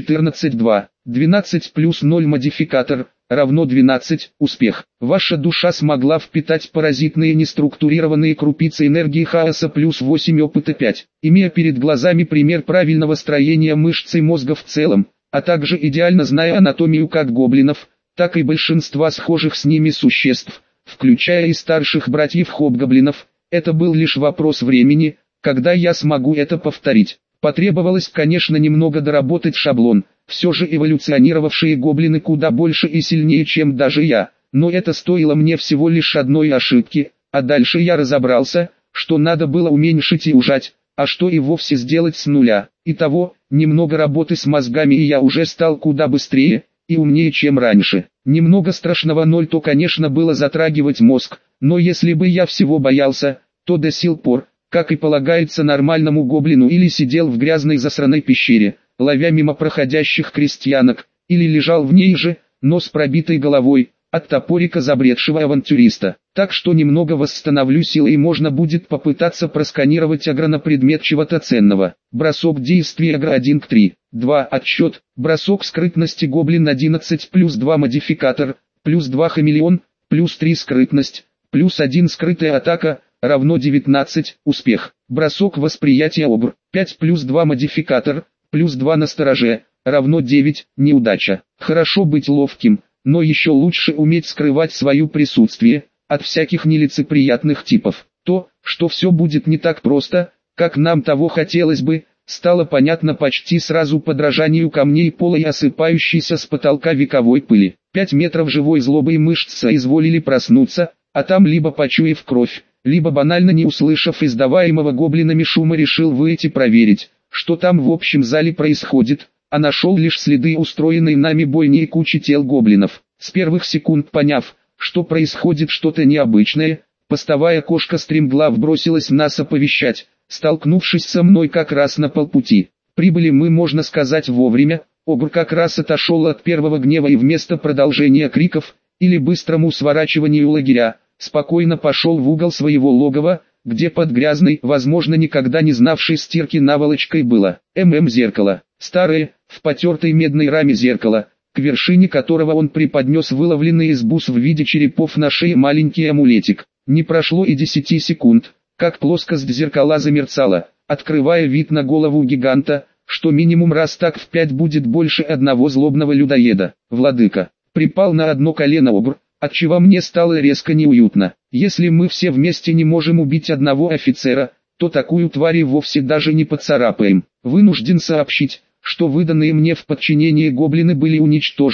[SPEAKER 1] 14-2. 12 плюс 0 модификатор, равно 12, успех. Ваша душа смогла впитать паразитные неструктурированные крупицы энергии хаоса плюс 8 опыта 5. Имея перед глазами пример правильного строения мышц и мозга в целом, а также идеально зная анатомию как гоблинов, так и большинства схожих с ними существ, включая и старших братьев-хобгоблинов, это был лишь вопрос времени, когда я смогу это повторить. Потребовалось, конечно, немного доработать шаблон, все же эволюционировавшие гоблины куда больше и сильнее, чем даже я, но это стоило мне всего лишь одной ошибки, а дальше я разобрался, что надо было уменьшить и ужать, а что и вовсе сделать с нуля. Итого, немного работы с мозгами и я уже стал куда быстрее и умнее, чем раньше. Немного страшного ноль то, конечно, было затрагивать мозг, но если бы я всего боялся, то до сих пор, как и полагается нормальному гоблину, или сидел в грязной засраной пещере, ловя мимо проходящих крестьянок, или лежал в ней же, но с пробитой головой, от топорика забредшего авантюриста. Так что немного восстановлю силы и можно будет попытаться просканировать агро на предмет чего-то ценного. Бросок действия агро 1 к 3. 2. Отсчет. Бросок скрытности гоблин 11 плюс 2 модификатор, плюс 2 хамелеон, плюс 3 скрытность, плюс 1 скрытая атака, равно 19, успех. Бросок восприятия обр. 5 плюс 2 модификатор, плюс 2 настороже, равно 9, неудача. Хорошо быть ловким, но еще лучше уметь скрывать свое присутствие от всяких нелицеприятных типов. То, что все будет не так просто, как нам того хотелось бы, стало понятно почти сразу по дрожанию камней пола и осыпающейся с потолка вековой пыли. 5 метров живой злобой мышц соизволили проснуться, а там либо почуяв кровь, либо банально не услышав издаваемого гоблинами шума решил выйти проверить, что там в общем зале происходит, а нашел лишь следы устроенной нами бойни и кучи тел гоблинов. С первых секунд поняв, что происходит что-то необычное, постовая кошка стремглав бросилась нас оповещать, столкнувшись со мной как раз на полпути. Прибыли мы, можно сказать, вовремя, Огр как раз отошел от первого гнева и вместо продолжения криков, или быстрому сворачиванию лагеря, спокойно пошел в угол своего логова, где под грязной, возможно никогда не знавшей стирки наволочкой было зеркало, старое, в потертой медной раме зеркало, к вершине которого он преподнес выловленный из бус в виде черепов на шее маленький амулетик. Не прошло и 10 секунд, как плоскость зеркала замерцала, открывая вид на голову гиганта, что минимум раз так в 5 будет больше одного злобного людоеда. Владыка припал на одно колено Огр, отчего мне стало резко неуютно. Если мы все вместе не можем убить одного офицера, то такую тварь и вовсе даже не поцарапаем. Вынужден сообщить, что выданные мне в подчинение гоблины были уничтожены,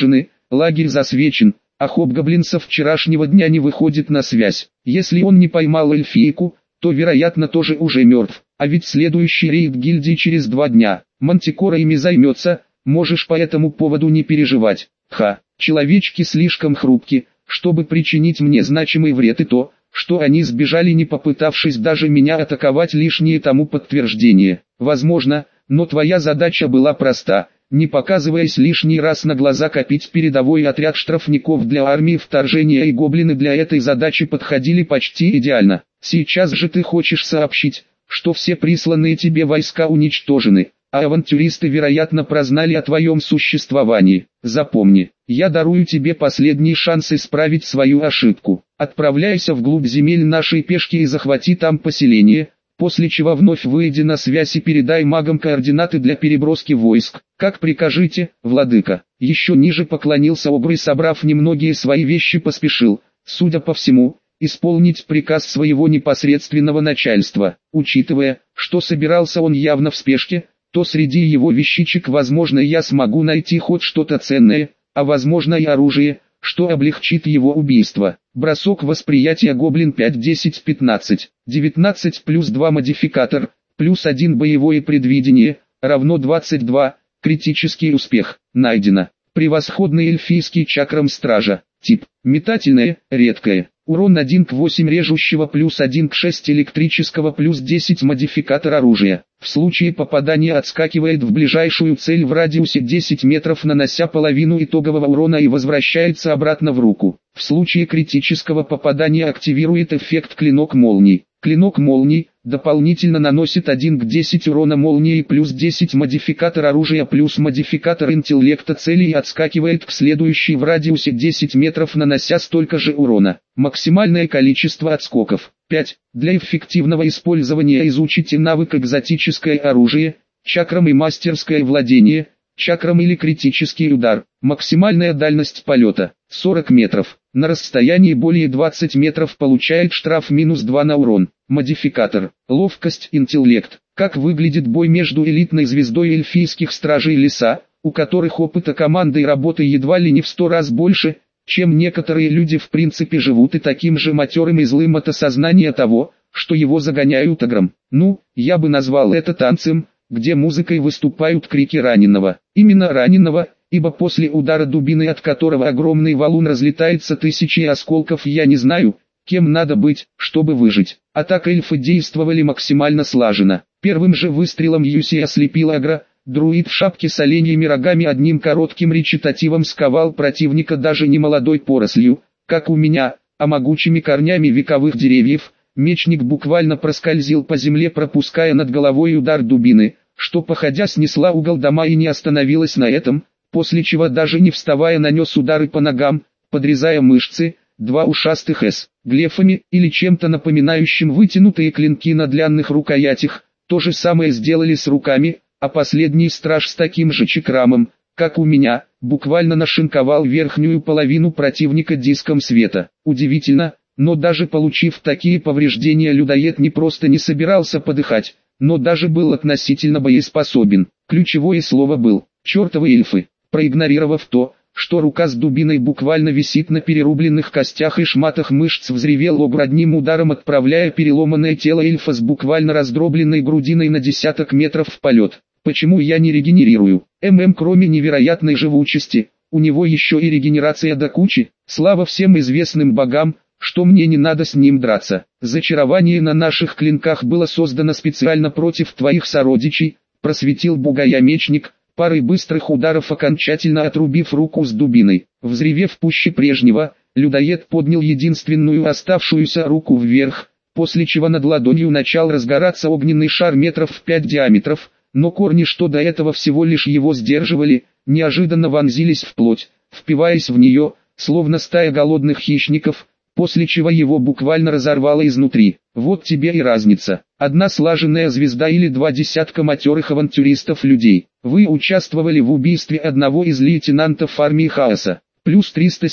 [SPEAKER 1] лагерь засвечен, а Хобгоблин со вчерашнего дня не выходит на связь. Если он не поймал эльфийку, то вероятно тоже уже мертв. А ведь следующий рейд гильдии через 2 дня. Мантикора ими займется, можешь по этому поводу не переживать. Человечки слишком хрупки, чтобы причинить мне значимый вред, и то, что они сбежали, не попытавшись даже меня атаковать, лишнее тому подтверждение. Возможно, но твоя задача была проста, не показываясь лишний раз на глаза, копить передовой отряд штрафников для армии вторжения, и гоблины для этой задачи подходили почти идеально. Сейчас же ты хочешь сообщить, что все присланные тебе войска уничтожены, а авантюристы вероятно прознали о твоем существовании. Запомни, я дарую тебе последний шанс исправить свою ошибку. Отправляйся вглубь земель нашей пешки и захвати там поселение, после чего вновь выйди на связь и передай магам координаты для переброски войск. Как прикажете, владыка. Еще ниже поклонился Обры, собрав немногие свои вещи, поспешил, судя по всему, исполнить приказ своего непосредственного начальства. Учитывая, что собирался он явно в спешке, то среди его вещичек возможно я смогу найти хоть что-то ценное, а возможно и оружие, что облегчит его убийство. Бросок восприятия гоблин 5, 10, 15, 19 плюс 2 модификатор, плюс 1 боевое предвидение, равно 22, критический успех, найдено. Превосходный эльфийский чакрам стража, тип, метательное, редкое. Урон 1 к 8 режущего, плюс 1 к 6 электрического, плюс 10 модификатор оружия. В случае попадания отскакивает в ближайшую цель в радиусе 10 метров, нанося половину итогового урона, и возвращается обратно в руку. В случае критического попадания активирует эффект клинок молний. Клинок молний дополнительно наносит 1 к 10 урона молнией, плюс 10 модификатор оружия, плюс модификатор интеллекта цели, и отскакивает к следующей в радиусе 10 метров, нанося столько же урона. Максимальное количество отскоков 5. Для эффективного использования изучите навык экзотическое оружие, чакрам и мастерское владение, чакрам или критический удар. Максимальная дальность полета 40 метров. На расстоянии более 20 метров получает штраф минус 2 на урон. Модификатор. Ловкость, интеллект. Как выглядит бой между элитной звездой эльфийских стражей леса, у которых опыта командой работы едва ли не в 100 раз больше, чем некоторые люди в принципе живут, и таким же матерым и злым от осознания того, что его загоняют агром. Ну, я бы назвал это танцем, где музыкой выступают крики раненого. Именно раненого, ибо после удара дубины, от которого огромный валун разлетается тысячи осколков, я не знаю, кем надо быть, чтобы выжить. А так эльфы действовали максимально слаженно. Первым же выстрелом Юси ослепил агро. Друид в шапке с оленьими рогами одним коротким речитативом сковал противника даже не молодой порослью, как у меня, а могучими корнями вековых деревьев. Мечник буквально проскользил по земле, пропуская над головой удар дубины, что походя снесла угол дома и не остановилась на этом, после чего даже не вставая нанес удары по ногам, подрезая мышцы. 2 ушастых глефами или чем-то напоминающим вытянутые клинки на длинных рукоятях. То же самое сделали с руками, а последний страж с таким же чакрамом, как у меня, буквально нашинковал верхнюю половину противника диском света. Удивительно, но даже получив такие повреждения, людоед не просто не собирался подыхать, но даже был относительно боеспособен. Ключевое слово был «чертовы эльфы». Проигнорировав то, что рука с дубиной буквально висит на перерубленных костях и шматах мышц, взревел Огр одним ударом, отправляя переломанное тело эльфа с буквально раздробленной грудиной на десяток метров в полет. Почему я не регенерирую? Кроме невероятной живучести, у него еще и регенерация до кучи. Слава всем известным богам, что мне не надо с ним драться. Зачарование на наших клинках было создано специально против твоих сородичей, просветил бугая мечник, парой быстрых ударов окончательно отрубив руку с дубиной. Взревев пуще прежнего, людоед поднял единственную оставшуюся руку вверх, после чего над ладонью начал разгораться огненный шар метров в 5 диаметров, но корни, что до этого всего лишь его сдерживали, неожиданно вонзились в плоть, впиваясь в нее, словно стая голодных хищников, после чего его буквально разорвало изнутри. Вот тебе и разница. Одна слаженная звезда или 2 десятка матерых авантюристов-людей. Вы участвовали в убийстве одного из лейтенантов армии хаоса. Плюс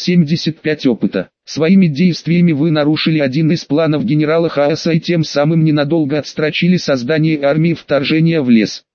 [SPEAKER 1] 375 опыта. Своими действиями вы нарушили один из планов генерала хаоса и тем самым ненадолго отстрочили создание армии вторжения в лес.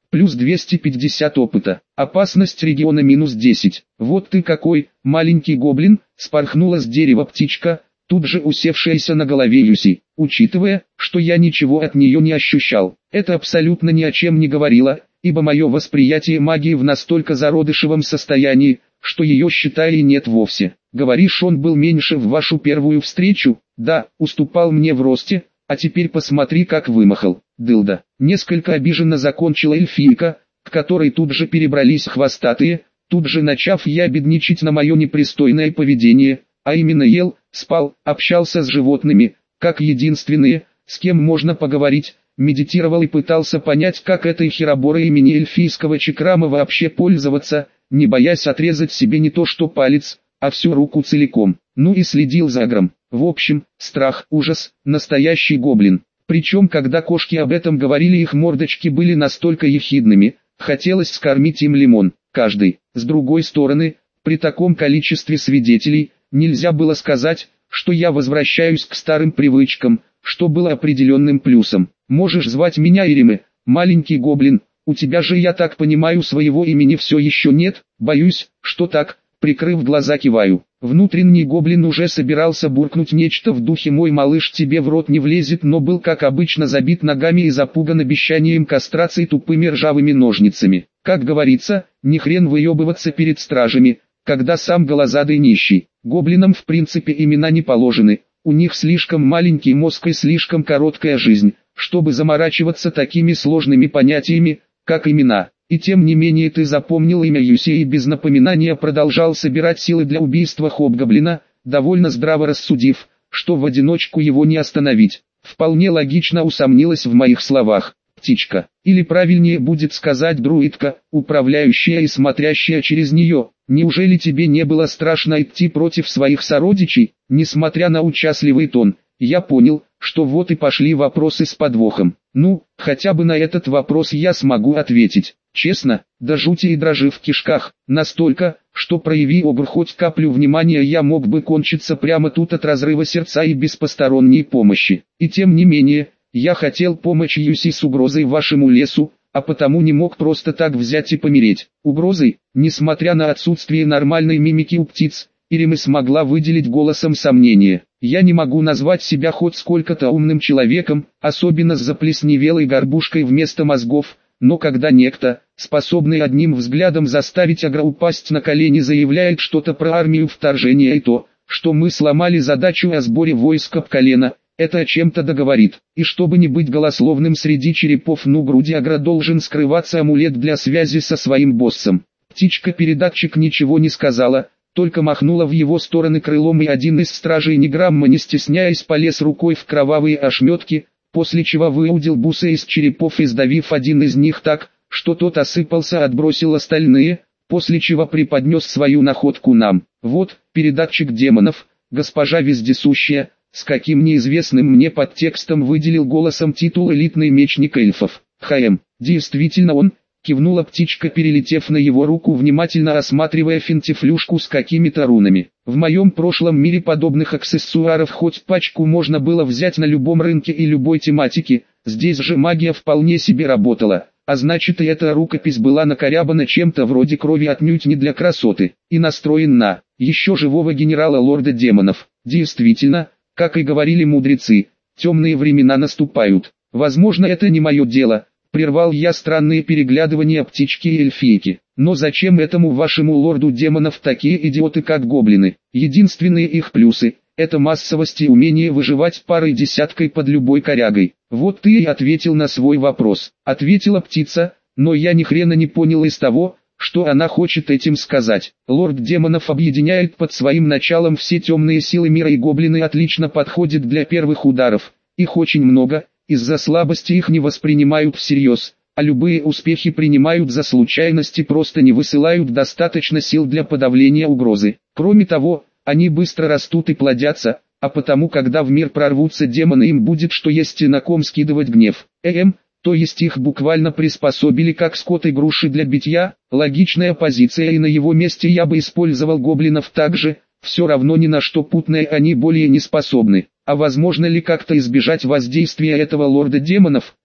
[SPEAKER 1] плюс 250 опыта. Опасность региона минус 10. Вот ты какой, маленький гоблин, спорхнула с дерева птичка, тут же усевшаяся на голове Юси. Учитывая, что я ничего от нее не ощущал, это абсолютно ни о чем не говорило, ибо мое восприятие магии в настолько зародышевом состоянии, что ее считали и нет вовсе. Говоришь, он был меньше в вашу первую встречу? Да, уступал мне в росте, а теперь посмотри, как вымахал. Дылда. Несколько обиженно закончила эльфийка, к которой тут же перебрались хвостатые, тут же начав ябедничать на мое непристойное поведение, а именно ел, спал, общался с животными, как единственные, с кем можно поговорить, медитировал и пытался понять, как этой хероборой имени эльфийского чакрама вообще пользоваться, не боясь отрезать себе не то что палец, а всю руку целиком. Ну и следил за Агром. В общем, страх, ужас, настоящий гоблин. Причем, когда кошки об этом говорили, их мордочки были настолько ехидными, хотелось скормить им лимон, каждый. С другой стороны, при таком количестве свидетелей, нельзя было сказать, что я возвращаюсь к старым привычкам, что было определенным плюсом. Можешь звать меня Ириме, маленький гоблин, у тебя же, я так понимаю, своего имени все еще нет? Боюсь, что так, прикрыв глаза киваю. Внутренний гоблин уже собирался буркнуть нечто в духе «мой малыш тебе в рот не влезет», но был как обычно забит ногами и запуган обещанием кастрации тупыми ржавыми ножницами. Как говорится, ни хрен выебываться перед стражами, когда сам голозадый нищий. Гоблинам в принципе имена не положены, у них слишком маленький мозг и слишком короткая жизнь, чтобы заморачиваться такими сложными понятиями, как имена. И тем не менее ты запомнил имя Юси и без напоминания продолжал собирать силы для убийства хобгоблина, довольно здраво рассудив, что в одиночку его не остановить. Вполне логично усомнилась в моих словах птичка, или правильнее будет сказать друидка, управляющая и смотрящая через нее. Неужели тебе не было страшно идти против своих сородичей? Несмотря на участливый тон, я понял, что вот и пошли вопросы с подвохом. Ну, хотя бы на этот вопрос я смогу ответить. Честно, до жути и дрожи в кишках, настолько, что прояви Огр хоть каплю внимания, я мог бы кончиться прямо тут от разрыва сердца и без посторонней помощи. И тем не менее, я хотел помочь Юси с угрозой вашему лесу, а потому не мог просто так взять и помереть. Угрозой, несмотря на отсутствие нормальной мимики у птиц, Ириме смогла выделить голосом сомнение. Я не могу назвать себя хоть сколько-то умным человеком, особенно с заплесневелой горбушкой вместо мозгов, но когда некто, способный одним взглядом заставить Агра упасть на колени, заявляет что-то про армию вторжения и то, что мы сломали задачу о сборе войск об колено, это о чем-то договорит. И чтобы не быть голословным среди черепов груди Агра должен скрываться амулет для связи со своим боссом. Птичка-передатчик ничего не сказала, только махнула в его стороны крылом, и один из стражей ни грамма не стесняясь полез рукой в кровавые ошметки, после чего выудил бусы из черепов и, сдавив один из них так, что тот осыпался, отбросил остальные, после чего преподнес свою находку нам. Вот, передатчик демонов, госпожа вездесущая, с каким неизвестным мне подтекстом выделил голосом титул элитный мечник эльфов. Действительно он, кивнула птичка, перелетев на его руку, внимательно осматривая финтифлюшку с какими-то рунами. В моем прошлом мире подобных аксессуаров хоть пачку можно было взять на любом рынке и любой тематике, здесь же магия вполне себе работала, а значит и эта рукопись была накорябана чем-то вроде крови отнюдь не для красоты, и настроен на еще живого генерала-лорда демонов. Действительно, как и говорили мудрецы, темные времена наступают. Возможно, это не мое дело. Прервал я странные переглядывания птички и эльфийки. Но зачем этому вашему лорду демонов такие идиоты, как гоблины? Единственные их плюсы – это массовость и умение выживать парой-десяткой под любой корягой. Вот ты и ответил на свой вопрос. Ответила птица, но я ни хрена не понял из того, что она хочет этим сказать. Лорд демонов объединяет под своим началом все темные силы мира, и гоблины отлично подходят для первых ударов. Их очень много. Из-за слабости их не воспринимают всерьез, а любые успехи принимают за случайность и просто не высылают достаточно сил для подавления угрозы. Кроме того, они быстро растут и плодятся, а потому когда в мир прорвутся демоны, им будет что есть и на ком скидывать гнев. То есть их буквально приспособили как скот и груши для битья. Логичная позиция, и на его месте я бы использовал гоблинов так же. Все равно ни на что путное они более не способны. А возможно ли как-то избежать воздействия этого лорда демонов?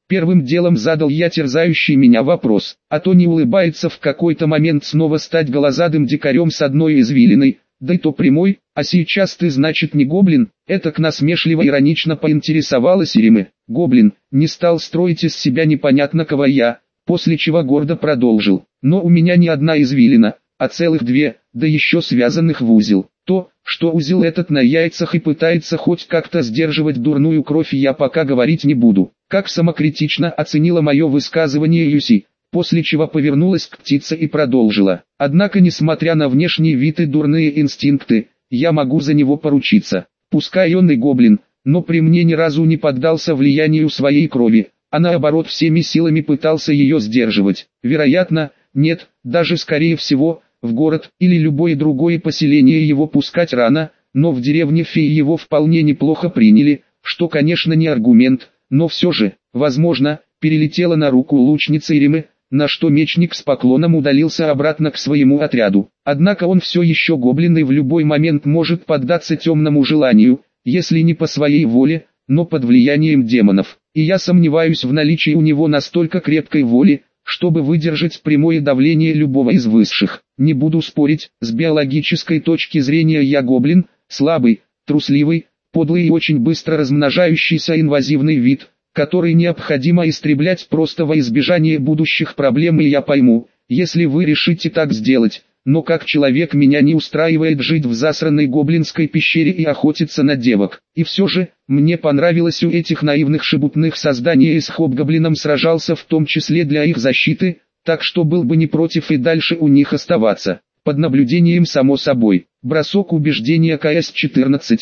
[SPEAKER 1] Первым делом задал я терзающий меня вопрос, а то не улыбается в какой-то момент снова стать голозадым дикарем с одной извилиной, да и то прямой. А сейчас ты, значит, не гоблин? Этак насмешливо-иронично поинтересовалась Ириме. Гоблин, не стал строить из себя непонятно кого я, после чего гордо продолжил. Но у меня не одна извилина, а целых две, да еще связанных в узел. То, что узел этот на яйцах и пытается хоть как-то сдерживать дурную кровь, я пока говорить не буду. Как самокритично оценила мое высказывание Юси, после чего повернулась к птице и продолжила. Однако, несмотря на внешний вид и дурные инстинкты, я могу за него поручиться. Пускай он и гоблин, но при мне ни разу не поддался влиянию своей крови, а наоборот всеми силами пытался ее сдерживать. Вероятно, нет, даже скорее всего, в город или любое другое поселение его пускать рано, но в деревне феи его вполне неплохо приняли, что, конечно, не аргумент, но все же, возможно, перелетела на руку лучницы Иримы, на что мечник с поклоном удалился обратно к своему отряду. Однако он все еще гоблин и в любой момент может поддаться темному желанию, если не по своей воле, но под влиянием демонов. И я сомневаюсь в наличии у него настолько крепкой воли, чтобы выдержать прямое давление любого из высших. Не буду спорить, с биологической точки зрения я гоблин, слабый, трусливый, подлый и очень быстро размножающийся инвазивный вид, который необходимо истреблять просто во избежание будущих проблем, и я пойму, если вы решите так сделать. Но как человек меня не устраивает жить в засранной гоблинской пещере и охотиться на девок. И все же, мне понравилось у этих наивных шебутных созданий, и с хобгоблином сражался в том числе для их защиты, так что был бы не против и дальше у них оставаться. Под наблюдением само собой. Бросок убеждения КС-14,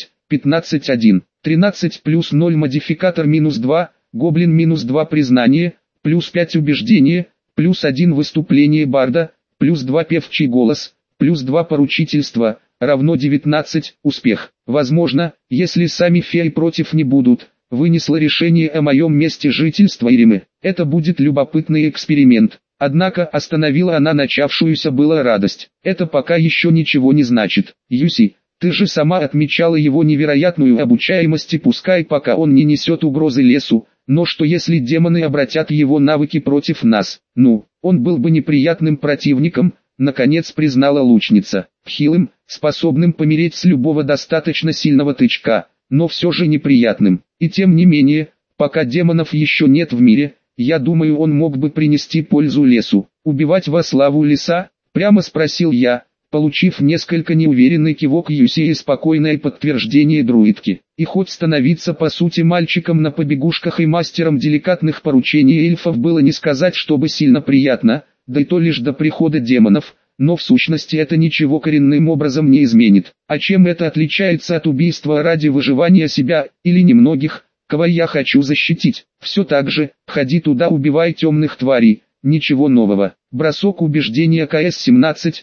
[SPEAKER 1] 15-1, 13 плюс 0 модификатор минус 2, гоблин минус 2 признание, плюс 5 убеждение, плюс 1 выступление барда, плюс 2 певчий голос, плюс 2 поручительства, равно 19, успех. Возможно, если сами феи против не будут, вынесла решение о моем месте жительства Иримы. Это будет любопытный эксперимент. Однако остановила она начавшуюся была радость. Это пока еще ничего не значит. Юси, ты же сама отмечала его невероятную обучаемость, и пускай пока он не несет угрозы лесу, но что если демоны обратят его навыки против нас? Ну, он был бы неприятным противником, наконец признала лучница. Хилым, способным помереть с любого достаточно сильного тычка, но все же неприятным. И тем не менее, пока демонов еще нет в мире, я думаю, он мог бы принести пользу лесу. Убивать во славу леса? Прямо спросил я, получив несколько неуверенный кивок Юси и спокойное подтверждение друидки. И хоть становиться по сути мальчиком на побегушках и мастером деликатных поручений эльфов было не сказать, чтобы сильно приятно, да и то лишь до прихода демонов, но в сущности это ничего коренным образом не изменит. А чем это отличается от убийства ради выживания себя или немногих, кого я хочу защитить? Все так же, ходи туда, убивай темных тварей, ничего нового. Бросок убеждения КС-17,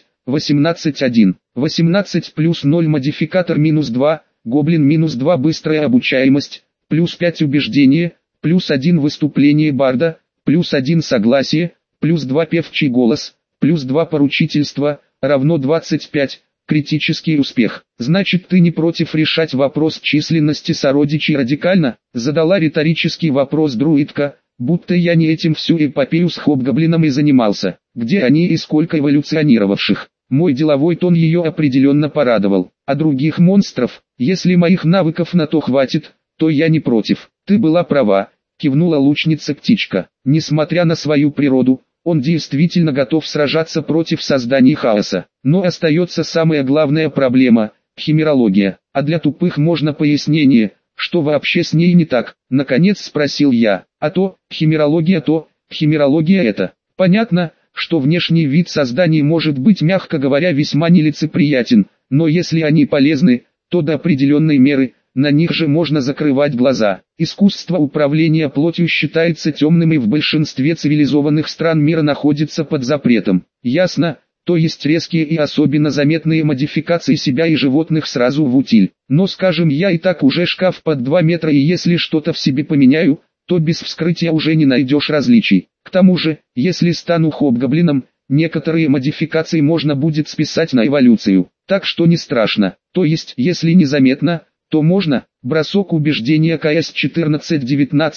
[SPEAKER 1] 18-1, 18 плюс 0 модификатор минус 2, гоблин минус 2 быстрая обучаемость, плюс 5 убеждение, плюс 1 выступление барда, плюс 1 согласие, плюс 2 певчий голос, плюс 2 поручительства, равно 25, критический успех. Значит, ты не против решать вопрос численности сородичей радикально? Задала риторический вопрос друидка, будто я не этим всю эпопею с хобгоблином и занимался. Где они и сколько эволюционировавших? Мой деловой тон ее определенно порадовал. А других монстров, если моих навыков на то хватит, то я не против. Ты была права, кивнула лучница-птичка. Несмотря на свою природу, он действительно готов сражаться против созданий хаоса. Но остается самая главная проблема – химерология. А для тупых можно пояснение, что вообще с ней не так, наконец спросил я. А то, химерология это. Понятно, что внешний вид созданий может быть, мягко говоря, весьма нелицеприятен, но если они полезны, то до определенной меры, на них же можно закрывать глаза. Искусство управления плотью считается темным и в большинстве цивилизованных стран мира находится под запретом. Ясно, то есть резкие и особенно заметные модификации себя и животных сразу в утиль. Но скажем, я и так уже шкаф под 2 метра, и если что-то в себе поменяю, то без вскрытия уже не найдешь различий. К тому же, если стану хобгоблином, некоторые модификации можно будет списать на эволюцию. Так что не страшно. То есть, если незаметно, то можно. Бросок убеждения КС-14-19,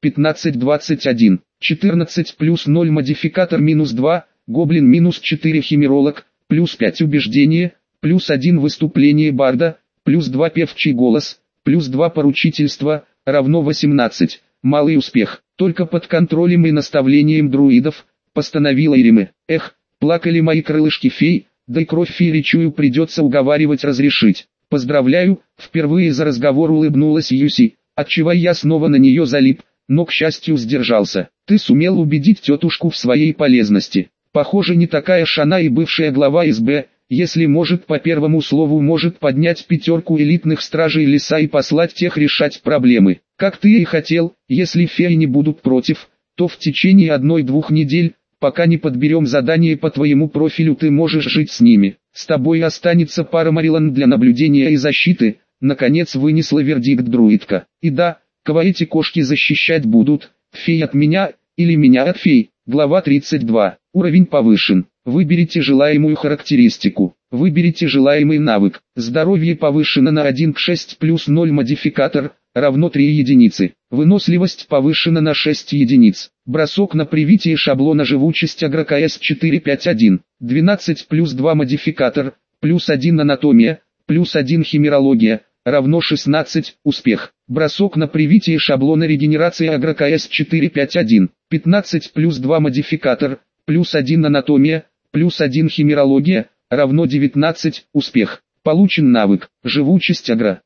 [SPEAKER 1] 15-21, 14 плюс 0 модификатор минус 2, гоблин минус 4 химеролог, плюс 5 убеждение, плюс 1 выступление барда, плюс 2 певчий голос, плюс 2 поручительство, равно 18, малый успех, только под контролем и наставлением друидов, постановила Ириме. Эх, плакали мои крылышки фей, да и кровь фееричую придется уговаривать разрешить. Поздравляю, впервые за разговор улыбнулась Юси, отчего я снова на нее залип, но к счастью сдержался. Ты сумел убедить тетушку в своей полезности. Похоже, не такая шана и бывшая глава СБ, если может по первому слову может поднять пятерку элитных стражей леса и послать тех решать проблемы. Как ты и хотел, если феи не будут против, то в течение 1-2 недель, пока не подберем задание по твоему профилю, ты можешь жить с ними. С тобой останется пара Марилан для наблюдения и защиты, наконец вынесла вердикт друидка. И да, кого эти кошки защищать будут, фей от меня, или меня от фей. Глава 32. Уровень повышен. Выберите желаемую характеристику. Выберите желаемый навык. Здоровье повышено на 1 к 6 плюс 0 модификатор, равно 3 единицы. Выносливость повышена на 6 единиц. Бросок на привитие шаблона живучесть игрока С451. 12 плюс 2 модификатор, плюс 1 анатомия, плюс 1 химерология, равно 16, успех. Бросок на привитие шаблона регенерации игрока С451. 15 плюс 2 модификатор, плюс 1 анатомия, плюс 1 химерология, равно 19, успех. Получен навык, живучесть агро,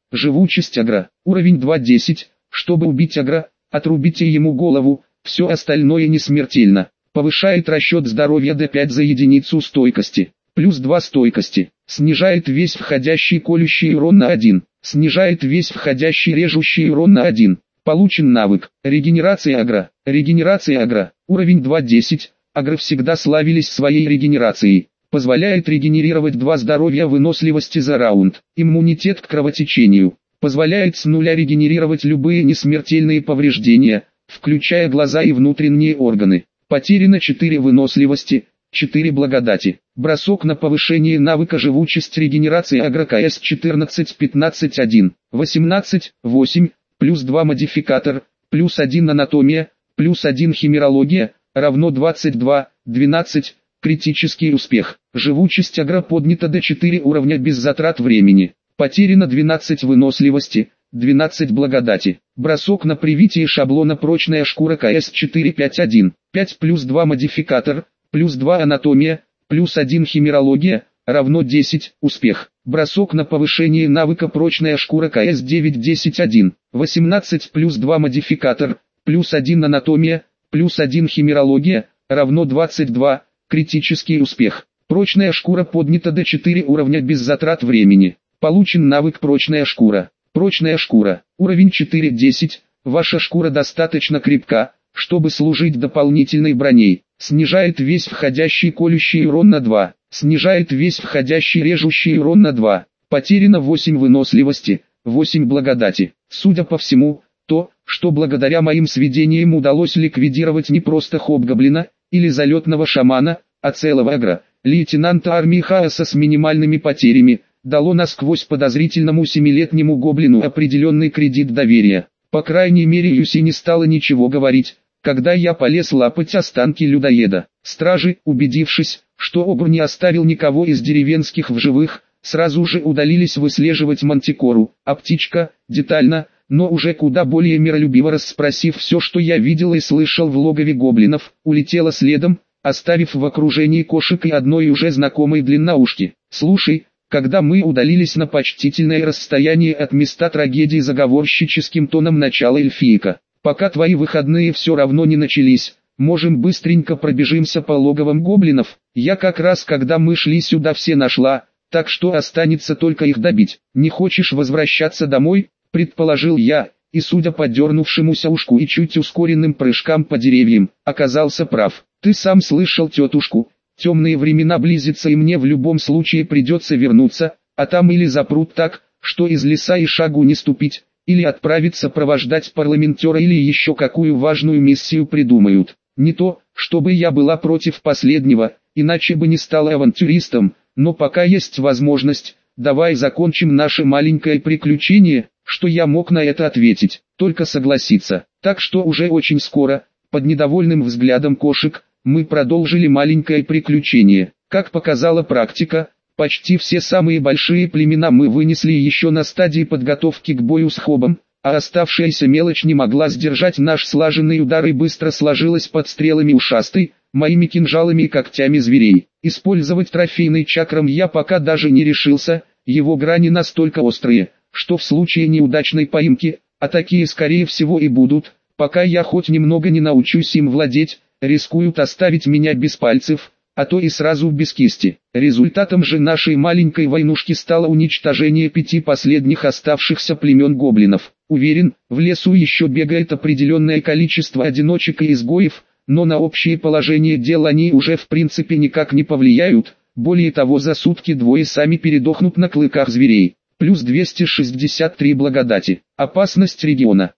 [SPEAKER 1] уровень 2-10, чтобы убить агро, отрубите ему голову, все остальное не смертельно. Повышает расчет здоровья до 5 за единицу стойкости, плюс 2 стойкости, снижает весь входящий колющий урон на 1, снижает весь входящий режущий урон на 1. Получен навык, регенерация агро, уровень 2-10, агро всегда славились своей регенерацией. Позволяет регенерировать 2 здоровья выносливости за раунд. Иммунитет к кровотечению. Позволяет с нуля регенерировать любые несмертельные повреждения, включая глаза и внутренние органы. Потеряно 4 выносливости, 4 благодати. Бросок на повышение навыка живучесть регенерации игрока С14-15-1. 18, 8, плюс 2 модификатор, плюс 1 анатомия, плюс 1 химерология, равно 22, 12. Критический успех. Живучесть агро поднята до 4 уровня без затрат времени. Потеряно 12 выносливости, 12 благодати. Бросок на привитие шаблона прочная шкура КС451. 5 плюс 2 модификатор, плюс 2 анатомия, плюс 1 химерология, равно 10, успех. Бросок на повышение навыка прочная шкура КС9-10-1. 18 плюс 2 модификатор, плюс 1 анатомия, плюс 1 химерология, равно 22, критический успех. Прочная шкура поднята до 4 уровня без затрат времени. Получен навык прочная шкура. Прочная шкура. Уровень 4-10. Ваша шкура достаточно крепка, чтобы служить дополнительной броней. Снижает весь входящий колющий урон на 2. Снижает весь входящий режущий урон на 2. Потеряно 8 выносливости, 8 благодати. Судя по всему, то, что благодаря моим сведениям удалось ликвидировать не просто хобгоблина, или залетного шамана, а целого агро, лейтенанта армии хаоса с минимальными потерями, дало насквозь подозрительному 7-летнему гоблину определенный кредит доверия. По крайней мере Юси не стала ничего говорить, когда я полез лапать останки людоеда. Стражи, убедившись, что Обр не оставил никого из деревенских в живых, сразу же удалились выслеживать Мантикору, а птичка, детально, но уже куда более миролюбиво расспросив все, что я видел и слышал в логове гоблинов, улетела следом, оставив в окружении кошек и одной уже знакомой длинноушки. «Слушай, когда мы удалились на почтительное расстояние от места трагедии заговорщическим тоном начала эльфийка, пока твои выходные все равно не начались, можем быстренько пробежимся по логовам гоблинов, я как раз когда мы шли сюда все нашла, так что останется только их добить. Не хочешь возвращаться домой?» Предположил я, и судя по дернувшемуся ушку и чуть ускоренным прыжкам по деревьям, оказался прав. Ты сам слышал тетушку, темные времена близятся и мне в любом случае придется вернуться, а там или запрут так, что из леса и шагу не ступить, или отправиться провождать парламентера или еще какую важную миссию придумают. Не то, чтобы я была против последнего, иначе бы не стала авантюристом, но пока есть возможность, давай закончим наше маленькое приключение. что я мог на это ответить, только согласиться. Так что уже очень скоро, под недовольным взглядом кошек, мы продолжили маленькое приключение. Как показала практика, почти все самые большие племена мы вынесли еще на стадии подготовки к бою с Хобом, а оставшаяся мелочь не могла сдержать наш слаженный удар и быстро сложилась под стрелами ушастой, моими кинжалами и когтями зверей. Использовать трофейный чакрам я пока даже не решился, его грани настолько острые, что в случае неудачной поимки, а такие скорее всего и будут, пока я хоть немного не научусь им владеть, рискуют оставить меня без пальцев, а то и сразу без кисти. Результатом же нашей маленькой войнушки стало уничтожение 5 последних оставшихся племен гоблинов. Уверен, в лесу еще бегает определенное количество одиночек и изгоев, но на общее положение дел они уже в принципе никак не повлияют, более того за сутки двое сами передохнут на клыках зверей. Плюс 263 благодати. Опасность региона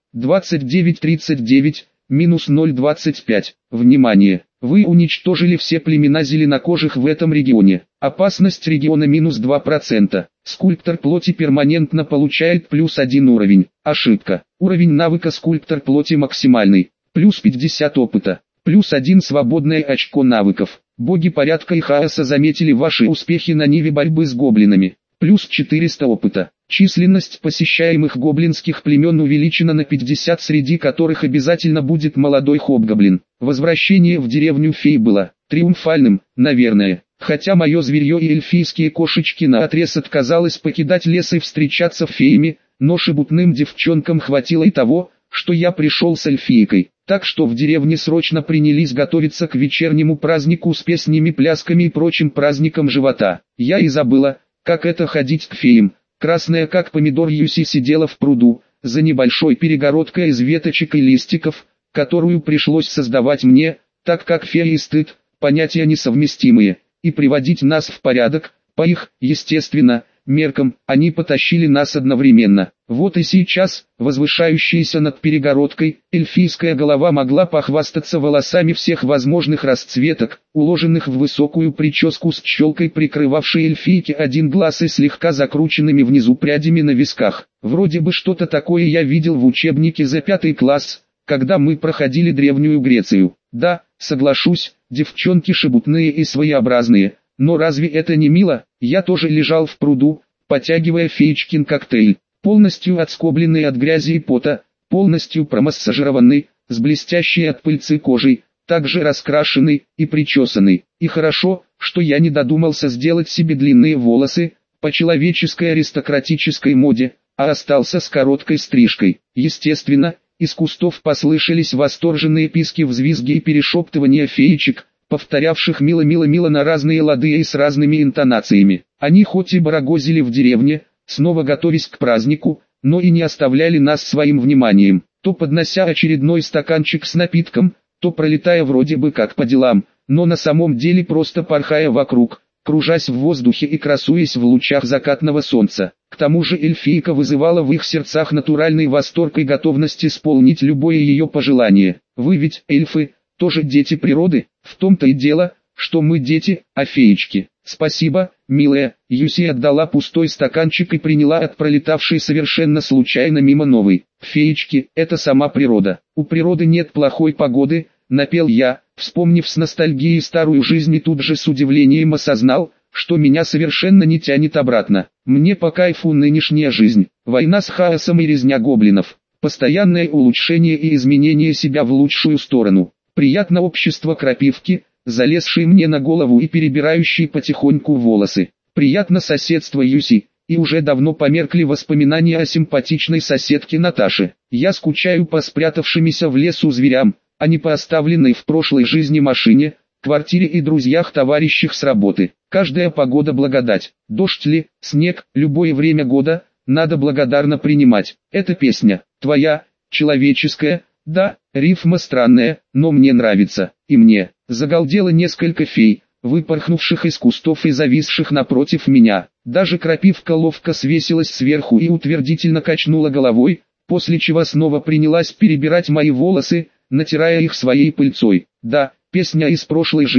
[SPEAKER 1] 29-39, минус 0,25. Внимание! Вы уничтожили все племена зеленокожих в этом регионе. Опасность региона минус 2%. Скульптор плоти перманентно получает плюс 1 уровень. Ошибка. Уровень навыка скульптор плоти максимальный. Плюс 50 опыта. Плюс 1 свободное очко навыков. Боги порядка и хаоса заметили ваши успехи на ниве борьбы с гоблинами. Плюс 400 опыта. Численность посещаемых гоблинских племен увеличена на 50, среди которых обязательно будет молодой хобгоблин. Возвращение в деревню фей было триумфальным, наверное. Хотя мое зверье и эльфийские кошечки наотрез отказалось покидать лес и встречаться с феями, но шебутным девчонкам хватило и того, что я пришел с эльфийкой. Так что в деревне срочно принялись готовиться к вечернему празднику с песнями, плясками и прочим праздником живота. Я и забыла, как это ходить к феям. Красная как помидор Юси сидела в пруду, за небольшой перегородкой из веточек и листиков, которую пришлось создавать мне, так как фея и стыд – понятия несовместимые, и приводить нас в порядок, по их, естественно, меркам, они потащили нас одновременно. Вот и сейчас, возвышающаяся над перегородкой, эльфийская голова могла похвастаться волосами всех возможных расцветок, уложенных в высокую прическу с челкой, прикрывавшей эльфийке один глаз и слегка закрученными внизу прядями на висках. Вроде бы что-то такое я видел в учебнике за 5 класс, когда мы проходили Древнюю Грецию. Да, соглашусь, девчонки шебутные и своеобразные. Но разве это не мило? Я тоже лежал в пруду, потягивая феечкин коктейль, полностью отскобленный от грязи и пота, полностью промассажированный, с блестящей от пыльцы кожей, также раскрашенный и причесанный. И хорошо, что я не додумался сделать себе длинные волосы, по человеческой аристократической моде, а остался с короткой стрижкой. Естественно, из кустов послышались восторженные писки, взвизги и перешептывания феечек, повторявших «мило-мило-мило» на разные лады и с разными интонациями. Они хоть и барагозили в деревне, снова готовясь к празднику, но и не оставляли нас своим вниманием, то поднося очередной стаканчик с напитком, то пролетая вроде бы как по делам, но на самом деле просто порхая вокруг, кружась в воздухе и красуясь в лучах закатного солнца. К тому же эльфийка вызывала в их сердцах натуральный восторг и готовность исполнить любое ее пожелание. Вы ведь, эльфы, тоже дети природы? В том-то и дело, что мы дети, а феечки. Спасибо, милая. Юси отдала пустой стаканчик и приняла от пролетавшей совершенно случайно мимо новый. Феечки – это сама природа. У природы нет плохой погоды, напел я, вспомнив с ностальгией старую жизнь, и тут же с удивлением осознал, что меня совершенно не тянет обратно. Мне по кайфу нынешняя жизнь. Война с хаосом и резня гоблинов. Постоянное улучшение и изменение себя в лучшую сторону. Приятно общество крапивки, залезшей мне на голову и перебирающей потихоньку волосы. Приятно соседство Юси, и уже давно померкли воспоминания о симпатичной соседке Наташе. Я скучаю по спрятавшимися в лесу зверям, а не по оставленной в прошлой жизни машине, квартире и друзьях-товарищах с работы. Каждая погода благодать. Дождь ли, снег, любое время года, надо благодарно принимать. Эта песня, твоя, человеческая. Да, рифма странная, но мне нравится, и мне. Загалдело несколько фей, выпорхнувших из кустов и зависших напротив меня. Даже крапивка ловко свесилась сверху и утвердительно качнула головой, после чего снова принялась перебирать мои волосы, натирая их своей пыльцой. Да, песня из прошлой жизни,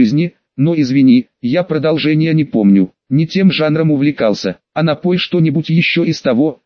[SPEAKER 1] но извини, я продолжения не помню, не тем жанром увлекался. А напой что-нибудь еще из того,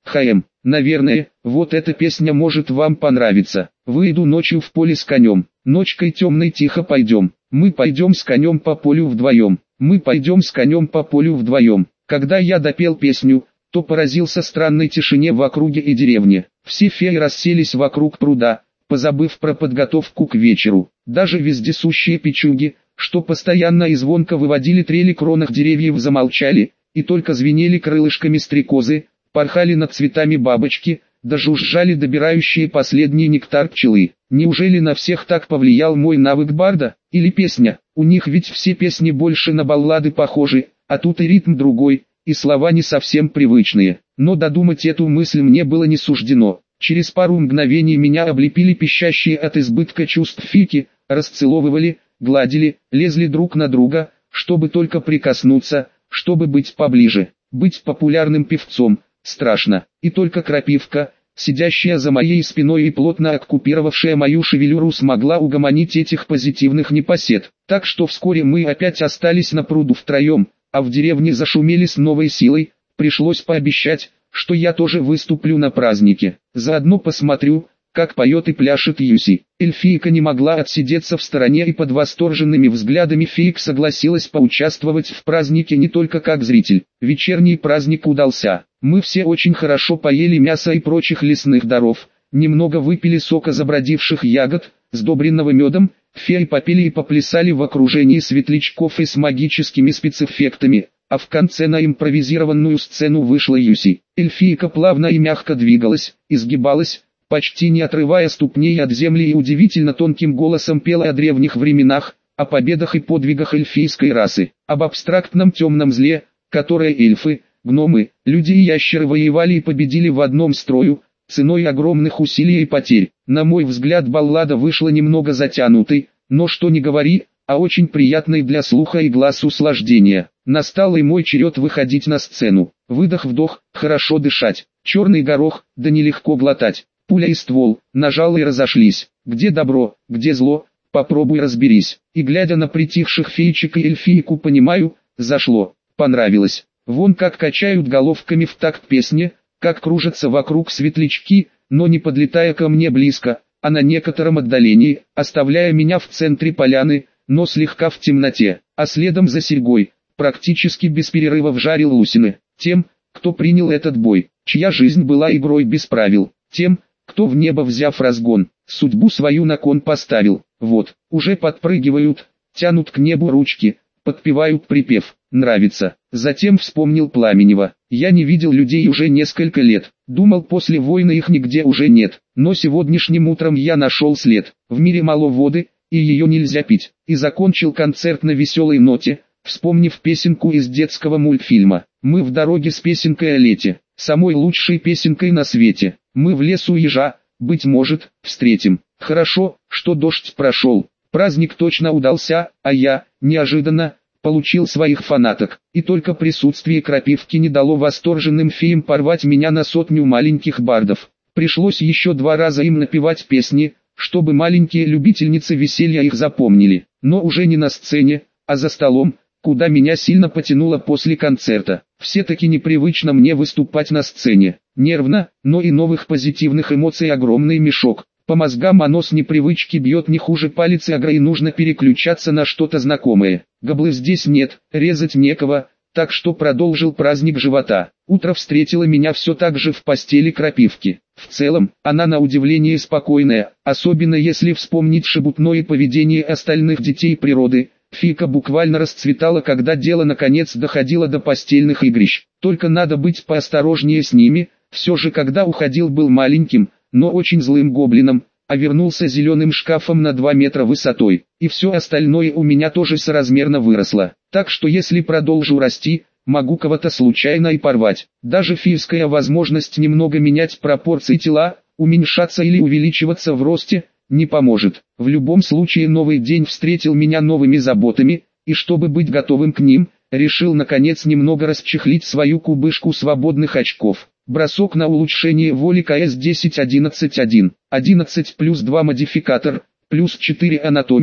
[SPEAKER 1] наверное, вот эта песня может вам понравиться. Выйду ночью в поле с конем, ночкой темной тихо пойдем, мы пойдем с конем по полю вдвоем, мы пойдем с конем по полю вдвоем. Когда я допел песню, то поразился странной тишине в округе и деревне. Все феи расселись вокруг пруда, позабыв про подготовку к вечеру. Даже вездесущие печуги, что постоянно и звонко выводили трели кронах деревьев, замолчали, и только звенели крылышками стрекозы, порхали над цветами бабочки, да жужжали добирающие последний нектар пчелы. Неужели на всех так повлиял мой навык барда, или песня? У них ведь все песни больше на баллады похожи, а тут и ритм другой, и слова не совсем привычные. Но додумать эту мысль мне было не суждено. Через пару мгновений меня облепили пищащие от избытка чувств фики, расцеловывали, гладили, лезли друг на друга, чтобы только прикоснуться, чтобы быть поближе. Быть популярным певцом страшно, и только Крапивка, сидящая за моей спиной и плотно оккупировавшая мою шевелюру, смогла угомонить этих позитивных непосед. Так что вскоре мы опять остались на пруду втроем, а в деревне зашумели с новой силой. Пришлось пообещать, что я тоже выступлю на празднике. Заодно посмотрю, как поет и пляшет Юси. Эльфийка не могла отсидеться в стороне, и под восторженными взглядами феек согласилась поучаствовать в празднике не только как зритель. Вечерний праздник удался. Мы все очень хорошо поели мясо и прочих лесных даров, немного выпили сока забродивших ягод, сдобренного медом, феи попели и поплясали в окружении светлячков и с магическими спецэффектами. А в конце на импровизированную сцену вышла Юси. Эльфийка плавно и мягко двигалась, изгибалась, почти не отрывая ступней от земли, и удивительно тонким голосом пела о древних временах, о победах и подвигах эльфийской расы, об абстрактном темном зле, которое эльфы, гномы, люди и ящеры воевали и победили в одном строю, ценой огромных усилий и потерь. На мой взгляд, баллада вышла немного затянутой, но что ни говори, а очень приятной для слуха и глаз услаждения. Настал и мой черед выходить на сцену. Выдох-вдох, хорошо дышать, черный горох, да нелегко глотать. Пуля и ствол, нажал и разошлись. Где добро, где зло, попробуй разберись. И глядя на притихших феечек и эльфийку, понимаю, зашло, понравилось. Вон как качают головками в такт песне, как кружатся вокруг светлячки, но не подлетая ко мне близко, а на некотором отдалении, оставляя меня в центре поляны, но слегка в темноте. А следом за серьгой, практически без перерыва вжарил лусины. Тем, кто принял этот бой, чья жизнь была игрой без правил. Тем, кто в небо взяв разгон, судьбу свою на кон поставил. Вот, уже подпрыгивают, тянут к небу ручки, подпевают припев, нравится. Затем вспомнил Пламенева. Я не видел людей уже несколько лет, думал, после войны их нигде уже нет. Но сегодняшним утром я нашел след. В мире мало воды, и ее нельзя пить. И закончил концерт на веселой ноте, вспомнив песенку из детского мультфильма. Мы в дороге с песенкой о лете, самой лучшей песенкой на свете. Мы в лесу ежа, быть может, встретим. Хорошо, что дождь прошел. Праздник точно удался, а я, неожиданно, получил своих фанаток. И только присутствие Крапивки не дало восторженным феям порвать меня на 100 маленьких бардов. Пришлось еще 2 раза им напевать песни, чтобы маленькие любительницы веселья их запомнили. Но уже не на сцене, а за столом, куда меня сильно потянуло после концерта. Все-таки непривычно мне выступать на сцене. Нервно, но и новых позитивных эмоций огромный мешок. По мозгам оно с непривычки бьет не хуже палец агро, и нужно переключаться на что-то знакомое. Габлы здесь нет, резать некого, так что продолжил праздник живота. Утро встретило меня все так же в постели Крапивки. В целом, она на удивление спокойная, особенно если вспомнить шебутное поведение остальных детей природы. Фика буквально расцветала, когда дело наконец доходило до постельных игрищ. Только надо быть поосторожнее с ними. Все же, когда уходил, был маленьким, но очень злым гоблином, а вернулся зеленым шкафом на 2 метра высотой. И все остальное у меня тоже соразмерно выросло. Так что если продолжу расти, могу кого-то случайно и порвать. Даже физическая возможность немного менять пропорции тела, уменьшаться или увеличиваться в росте, не поможет. В любом случае новый день встретил меня новыми заботами, и чтобы быть готовым к ним, решил наконец немного расчехлить свою кубышку свободных очков. Бросок на улучшение воли КС 10-11-1. 11 плюс 2 модификатор, плюс 4 анатомия,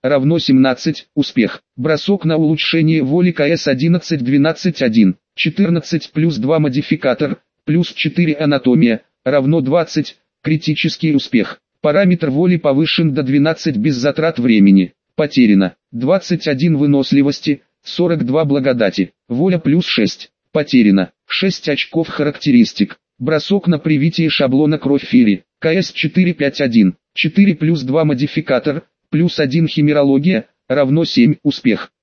[SPEAKER 1] равно 17, успех. Бросок на улучшение воли КС 11 12 1, 14 плюс 2 модификатор, плюс 4 анатомия, равно 20, критический успех. Параметр воли повышен до 12 без затрат времени. Потеряно. 21 выносливости, 42 благодати. Воля плюс 6. Потеряно. 6 очков характеристик. Бросок на привитие шаблона кровь Фири. КС 451. 4 плюс 2 модификатор, плюс 1 химерология, равно 7, успех.